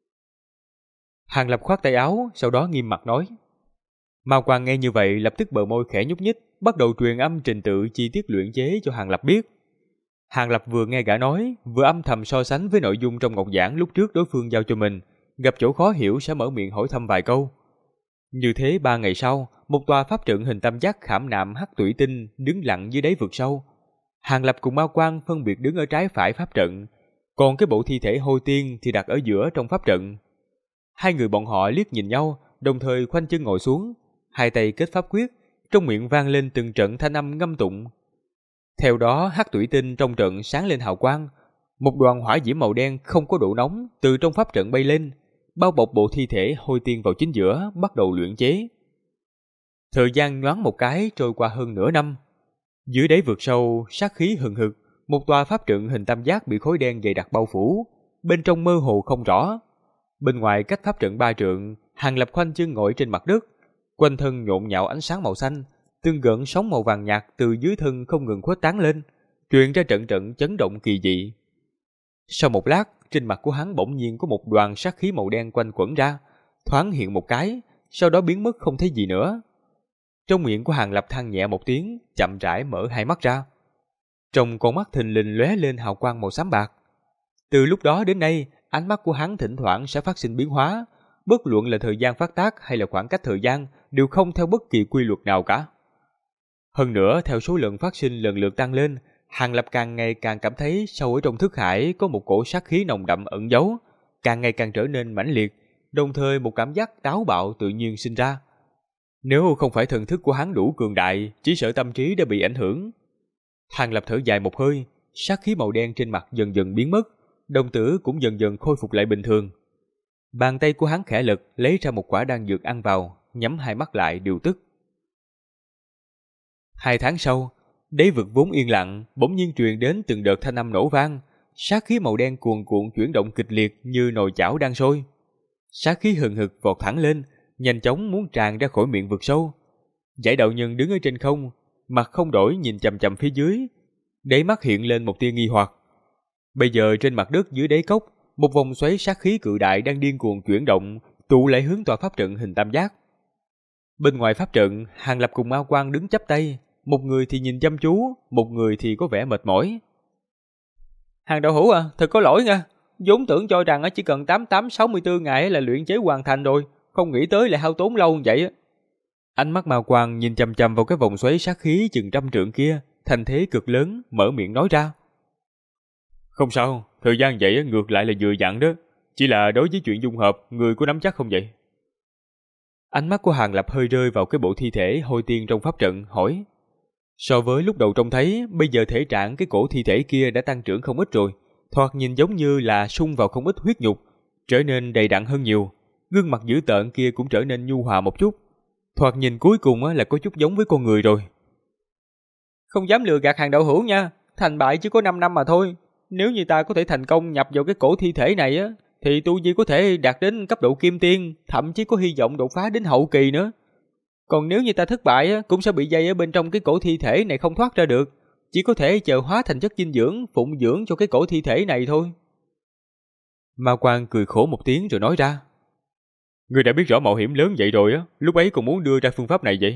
Hàng Lập khoát tay áo, sau đó nghiêm mặt nói. Ma quang nghe như vậy lập tức bờ môi khẽ nhúc nhích, bắt đầu truyền âm trình tự chi tiết luyện chế cho Hàng Lập biết. Hàng Lập vừa nghe gã nói, vừa âm thầm so sánh với nội dung trong ngọc giảng lúc trước đối phương giao cho mình, gặp chỗ khó hiểu sẽ mở miệng hỏi thăm vài câu. Như thế 3 ngày sau, một tòa pháp trận hình tam giác khảm nạm hắc thủy tinh đứng lặng dưới đáy vực sâu. Hàng Lập cùng ma quang phân biệt đứng ở trái phải pháp trận, còn cái bộ thi thể hồi tiên thì đặt ở giữa trong pháp trận. Hai người bọn họ liếc nhìn nhau, đồng thời khoanh chân ngồi xuống, hai tay kết pháp quyết, trong miệng vang lên từng trận thanh âm ngâm tụng. Theo đó hắc thủy tinh trong trận sáng lên hào quang, một đoàn hỏa diễm màu đen không có độ nóng từ trong pháp trận bay lên, bao bọc bộ thi thể hồi tiên vào chính giữa, bắt đầu luyện chế. Thời gian nhoáng một cái trôi qua hơn nửa năm. Dưới đáy vực sâu, sát khí hừng hực, một tòa pháp trận hình tam giác bị khói đen dày đặc bao phủ, bên trong mơ hồ không rõ. Bên ngoài cách pháp trận 3 trượng, Hàng Lập khoanh chân ngồi trên mặt đất, quanh thân nhộn nhạo ánh sáng màu xanh, từng gợn sóng màu vàng nhạt từ dưới thân không ngừng khuếch tán lên, truyền ra trận trận chấn động kỳ dị. Sau một lát, trên mặt của hắn bỗng nhiên có một đoàn sát khí màu đen quanh quẩn ra, thoáng hiện một cái, sau đó biến mất không thấy gì nữa. Trong miệng của Hàng Lập than nhẹ một tiếng, chậm rãi mở hai mắt ra. Trong con mắt thình lình lóe lên hào quang màu xám bạc. Từ lúc đó đến nay, ánh mắt của hắn thỉnh thoảng sẽ phát sinh biến hóa, bất luận là thời gian phát tác hay là khoảng cách thời gian đều không theo bất kỳ quy luật nào cả. Hơn nữa, theo số lần phát sinh lần lượt tăng lên, Hàng Lập càng ngày càng cảm thấy sâu ở trong thức hải có một cổ sát khí nồng đậm ẩn giấu, càng ngày càng trở nên mãnh liệt, đồng thời một cảm giác táo bạo tự nhiên sinh ra. Nếu không phải thần thức của hắn đủ cường đại, chỉ sợ tâm trí đã bị ảnh hưởng. Hàng Lập thở dài một hơi, sát khí màu đen trên mặt dần dần biến mất, đồng tử cũng dần dần khôi phục lại bình thường. Bàn tay của hắn khẽ lật, lấy ra một quả đan dược ăn vào, nhắm hai mắt lại điều tức. 2 tháng sau, đáy vực vốn yên lặng, bỗng nhiên truyền đến từng đợt thanh âm nổ vang, sát khí màu đen cuồn cuộn chuyển động kịch liệt như nồi chảo đang sôi. Sát khí hừng hực vọt thẳng lên, nhanh chóng muốn tràn ra khỏi miệng vực sâu. Giải đạo nhân đứng ở trên không, mặt không đổi nhìn chằm chằm phía dưới, đáy mắt hiện lên một tia nghi hoặc. Bây giờ trên mặt đất dưới đáy cốc, một vòng xoáy sát khí cự đại đang điên cuồng chuyển động, tụ lại hướng tòa pháp trận hình tam giác. Bên ngoài pháp trận, Hàng Lập cùng Ma Quang đứng chắp tay, một người thì nhìn chăm chú, một người thì có vẻ mệt mỏi. Hàng đạo hữu à, thật có lỗi nha. Vốn tưởng cho rằng chỉ cần 6864 ngày là luyện chế hoàn thành rồi, không nghĩ tới lại hao tốn lâu như vậy. Ánh mắt Ma Quang nhìn chằm chằm vào cái vòng xoáy sát khí chừng 100 trượng kia, thành thế cực lớn, mở miệng nói ra. Không sao, thời gian vậy ngược lại là vừa dặn đó. Chỉ là đối với chuyện dung hợp, người có nắm chắc không vậy? Ánh mắt của Hàng Lập hơi rơi vào cái bộ thi thể hôi tiên trong pháp trận, hỏi. So với lúc đầu trông thấy, bây giờ thể trạng cái cổ thi thể kia đã tăng trưởng không ít rồi. Thoạt nhìn giống như là sung vào không ít huyết nhục, trở nên đầy đặn hơn nhiều. Gương mặt dữ tợn kia cũng trở nên nhu hòa một chút. Thoạt nhìn cuối cùng là có chút giống với con người rồi. Không dám lừa gạt Hàng đạo hữu nha, thành bại chỉ có 5 năm mà thôi. Nếu như ta có thể thành công nhập vào cái cổ thi thể này thì tu vi có thể đạt đến cấp độ kim tiên, thậm chí có hy vọng đột phá đến hậu kỳ nữa. Còn nếu như ta thất bại cũng sẽ bị dây ở bên trong cái cổ thi thể này không thoát ra được, chỉ có thể chờ hóa thành chất dinh dưỡng, phụng dưỡng cho cái cổ thi thể này thôi. Ma Quang cười khổ một tiếng rồi nói ra. Ngươi đã biết rõ mạo hiểm lớn vậy rồi lúc ấy còn muốn đưa ra phương pháp này vậy?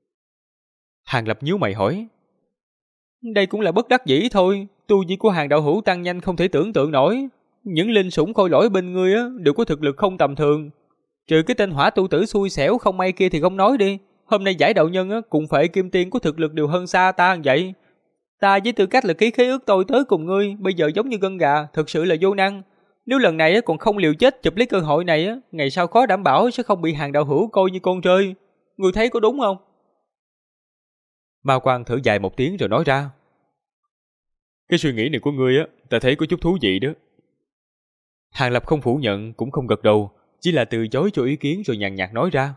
Hàng Lập nhíu mày hỏi. Đây cũng là bất đắc dĩ thôi, tu vi của Hàng đạo hữu tăng nhanh không thể tưởng tượng nổi. Những linh sủng khôi lỗi bên ngươi đều có thực lực không tầm thường. Trừ cái tên hỏa tu tử xui xẻo không may kia thì không nói đi. Hôm nay giải đạo nhân cùng Phệ Kim Tiên có thực lực đều hơn xa ta vậy. Ta với tư cách là ký khế ước tôi tới cùng ngươi, bây giờ giống như gân gà, thực sự là vô năng. Nếu lần này còn không liều chết chụp lấy cơ hội này ngày sau khó đảm bảo sẽ không bị Hàng đạo hữu coi như con rơi. Ngươi thấy có đúng không? Ma Quang thở dài một tiếng rồi nói ra. Cái suy nghĩ này của ngươi ta thấy có chút thú vị đó. Hàng Lập không phủ nhận cũng không gật đầu, chỉ là từ chối cho ý kiến rồi nhàn nhạt nói ra.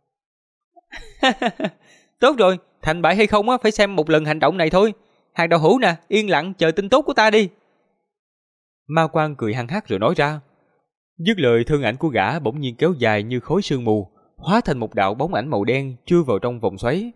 Tốt rồi, thành bại hay không phải xem một lần hành động này thôi. Hàng đạo hữu nè, yên lặng chờ tin tốt của ta đi. Ma Quang cười hăng hắc rồi nói ra. Dứt lời, thân ảnh của gã bỗng nhiên kéo dài như khối sương mù, hóa thành một đạo bóng ảnh màu đen chui vào trong vòng xoáy.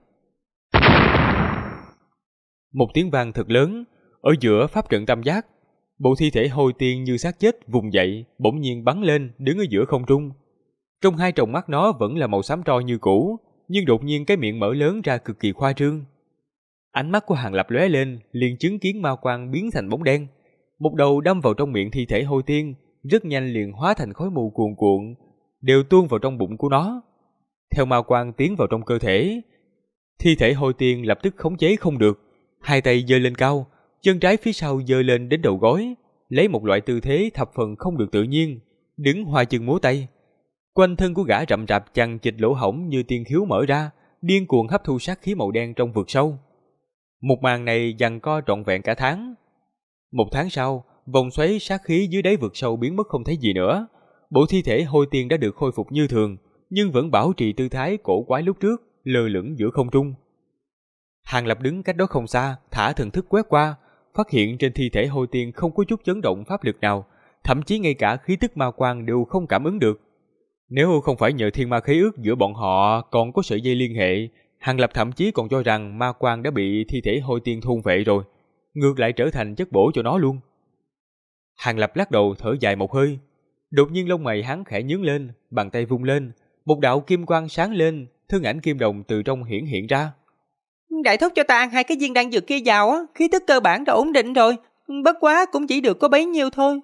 Một tiếng vang thật lớn, ở giữa pháp trận tam giác, bộ thi thể hôi tiên như xác chết vùng dậy, bỗng nhiên bắn lên, đứng ở giữa không trung. Trong hai tròng mắt nó vẫn là màu xám tro như cũ, nhưng đột nhiên cái miệng mở lớn ra cực kỳ khoa trương. Ánh mắt của Hàng Lập lóe lên, liền chứng kiến Ma Quang biến thành bóng đen, một đầu đâm vào trong miệng thi thể hôi tiên, rất nhanh liền hóa thành khói mù cuồn cuộn, đều tuôn vào trong bụng của nó. Theo Ma Quang tiến vào trong cơ thể, thi thể hôi tiên lập tức khống chế không được, hai tay giơ lên cao, chân trái phía sau giơ lên đến đầu gối, lấy một loại tư thế thập phần không được tự nhiên, đứng hoa chân múa tay. Quanh thân của gã rậm rạp chằng chịt lỗ hổng như tiên khiếu mở ra, điên cuồng hấp thu sát khí màu đen trong vực sâu. Một màn này giằng co trọn vẹn cả tháng. Một tháng sau, vòng xoáy sát khí dưới đáy vực sâu biến mất không thấy gì nữa. Bộ thi thể hôi tiên đã được khôi phục như thường, nhưng vẫn bảo trì tư thái cổ quái lúc trước, lơ lửng giữa không trung. Hàng Lập đứng cách đó không xa, thả thần thức quét qua, phát hiện trên thi thể hôi tiên không có chút chấn động pháp lực nào, thậm chí ngay cả khí tức ma quang đều không cảm ứng được. Nếu không phải nhờ thiên ma khế ước giữa bọn họ còn có sợi dây liên hệ, Hàng Lập thậm chí còn cho rằng ma quang đã bị thi thể hôi tiên thôn phệ rồi, ngược lại trở thành chất bổ cho nó luôn. Hàng Lập lắc đầu thở dài một hơi, đột nhiên lông mày hắn khẽ nhướng lên, bàn tay vung lên, một đạo kim quang sáng lên, thân ảnh kim đồng từ trong hiển hiện ra. Đại thúc cho ta ăn 2 cái viên đan dược kia vào khí tức cơ bản đã ổn định rồi, bất quá cũng chỉ được có bấy nhiêu thôi.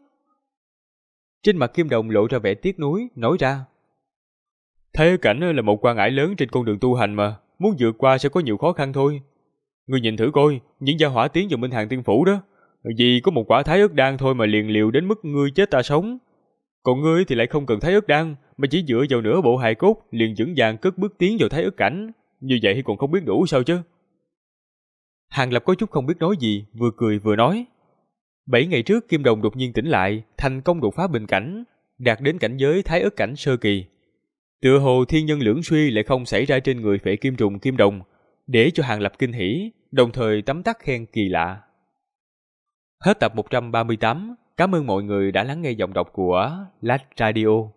Trên mặt kim đồng lộ ra vẻ tiếc nuối, nói ra. Thế cảnh là một quan ải lớn trên con đường tu hành mà, muốn vượt qua sẽ có nhiều khó khăn thôi. Ngươi nhìn thử coi, những gia hỏa tiến vào Minh Hàng Tiên Phủ đó, vì có một quả thái ớt đan thôi mà liền liều đến mức ngươi chết ta sống. Còn ngươi thì lại không cần thái ớt đan, mà chỉ dựa vào nửa bộ hài cốt liền vững vàng cất bước tiến vào thái ớt cảnh, như vậy còn không biết đủ sao chứ. Hàng Lập có chút không biết nói gì, vừa cười vừa nói. 7 ngày trước Kim Đồng đột nhiên tỉnh lại, thành công đột phá bình cảnh, đạt đến cảnh giới thái ớt cảnh sơ kỳ. Tựa hồ thiên nhân lưỡng suy lại không xảy ra trên người Phệ Kim Trùng Kim Đồng, để cho Hàng Lập kinh hỉ, đồng thời tấm tắc khen kỳ lạ. Hết tập 138, cảm ơn mọi người đã lắng nghe giọng đọc của Lách Radio.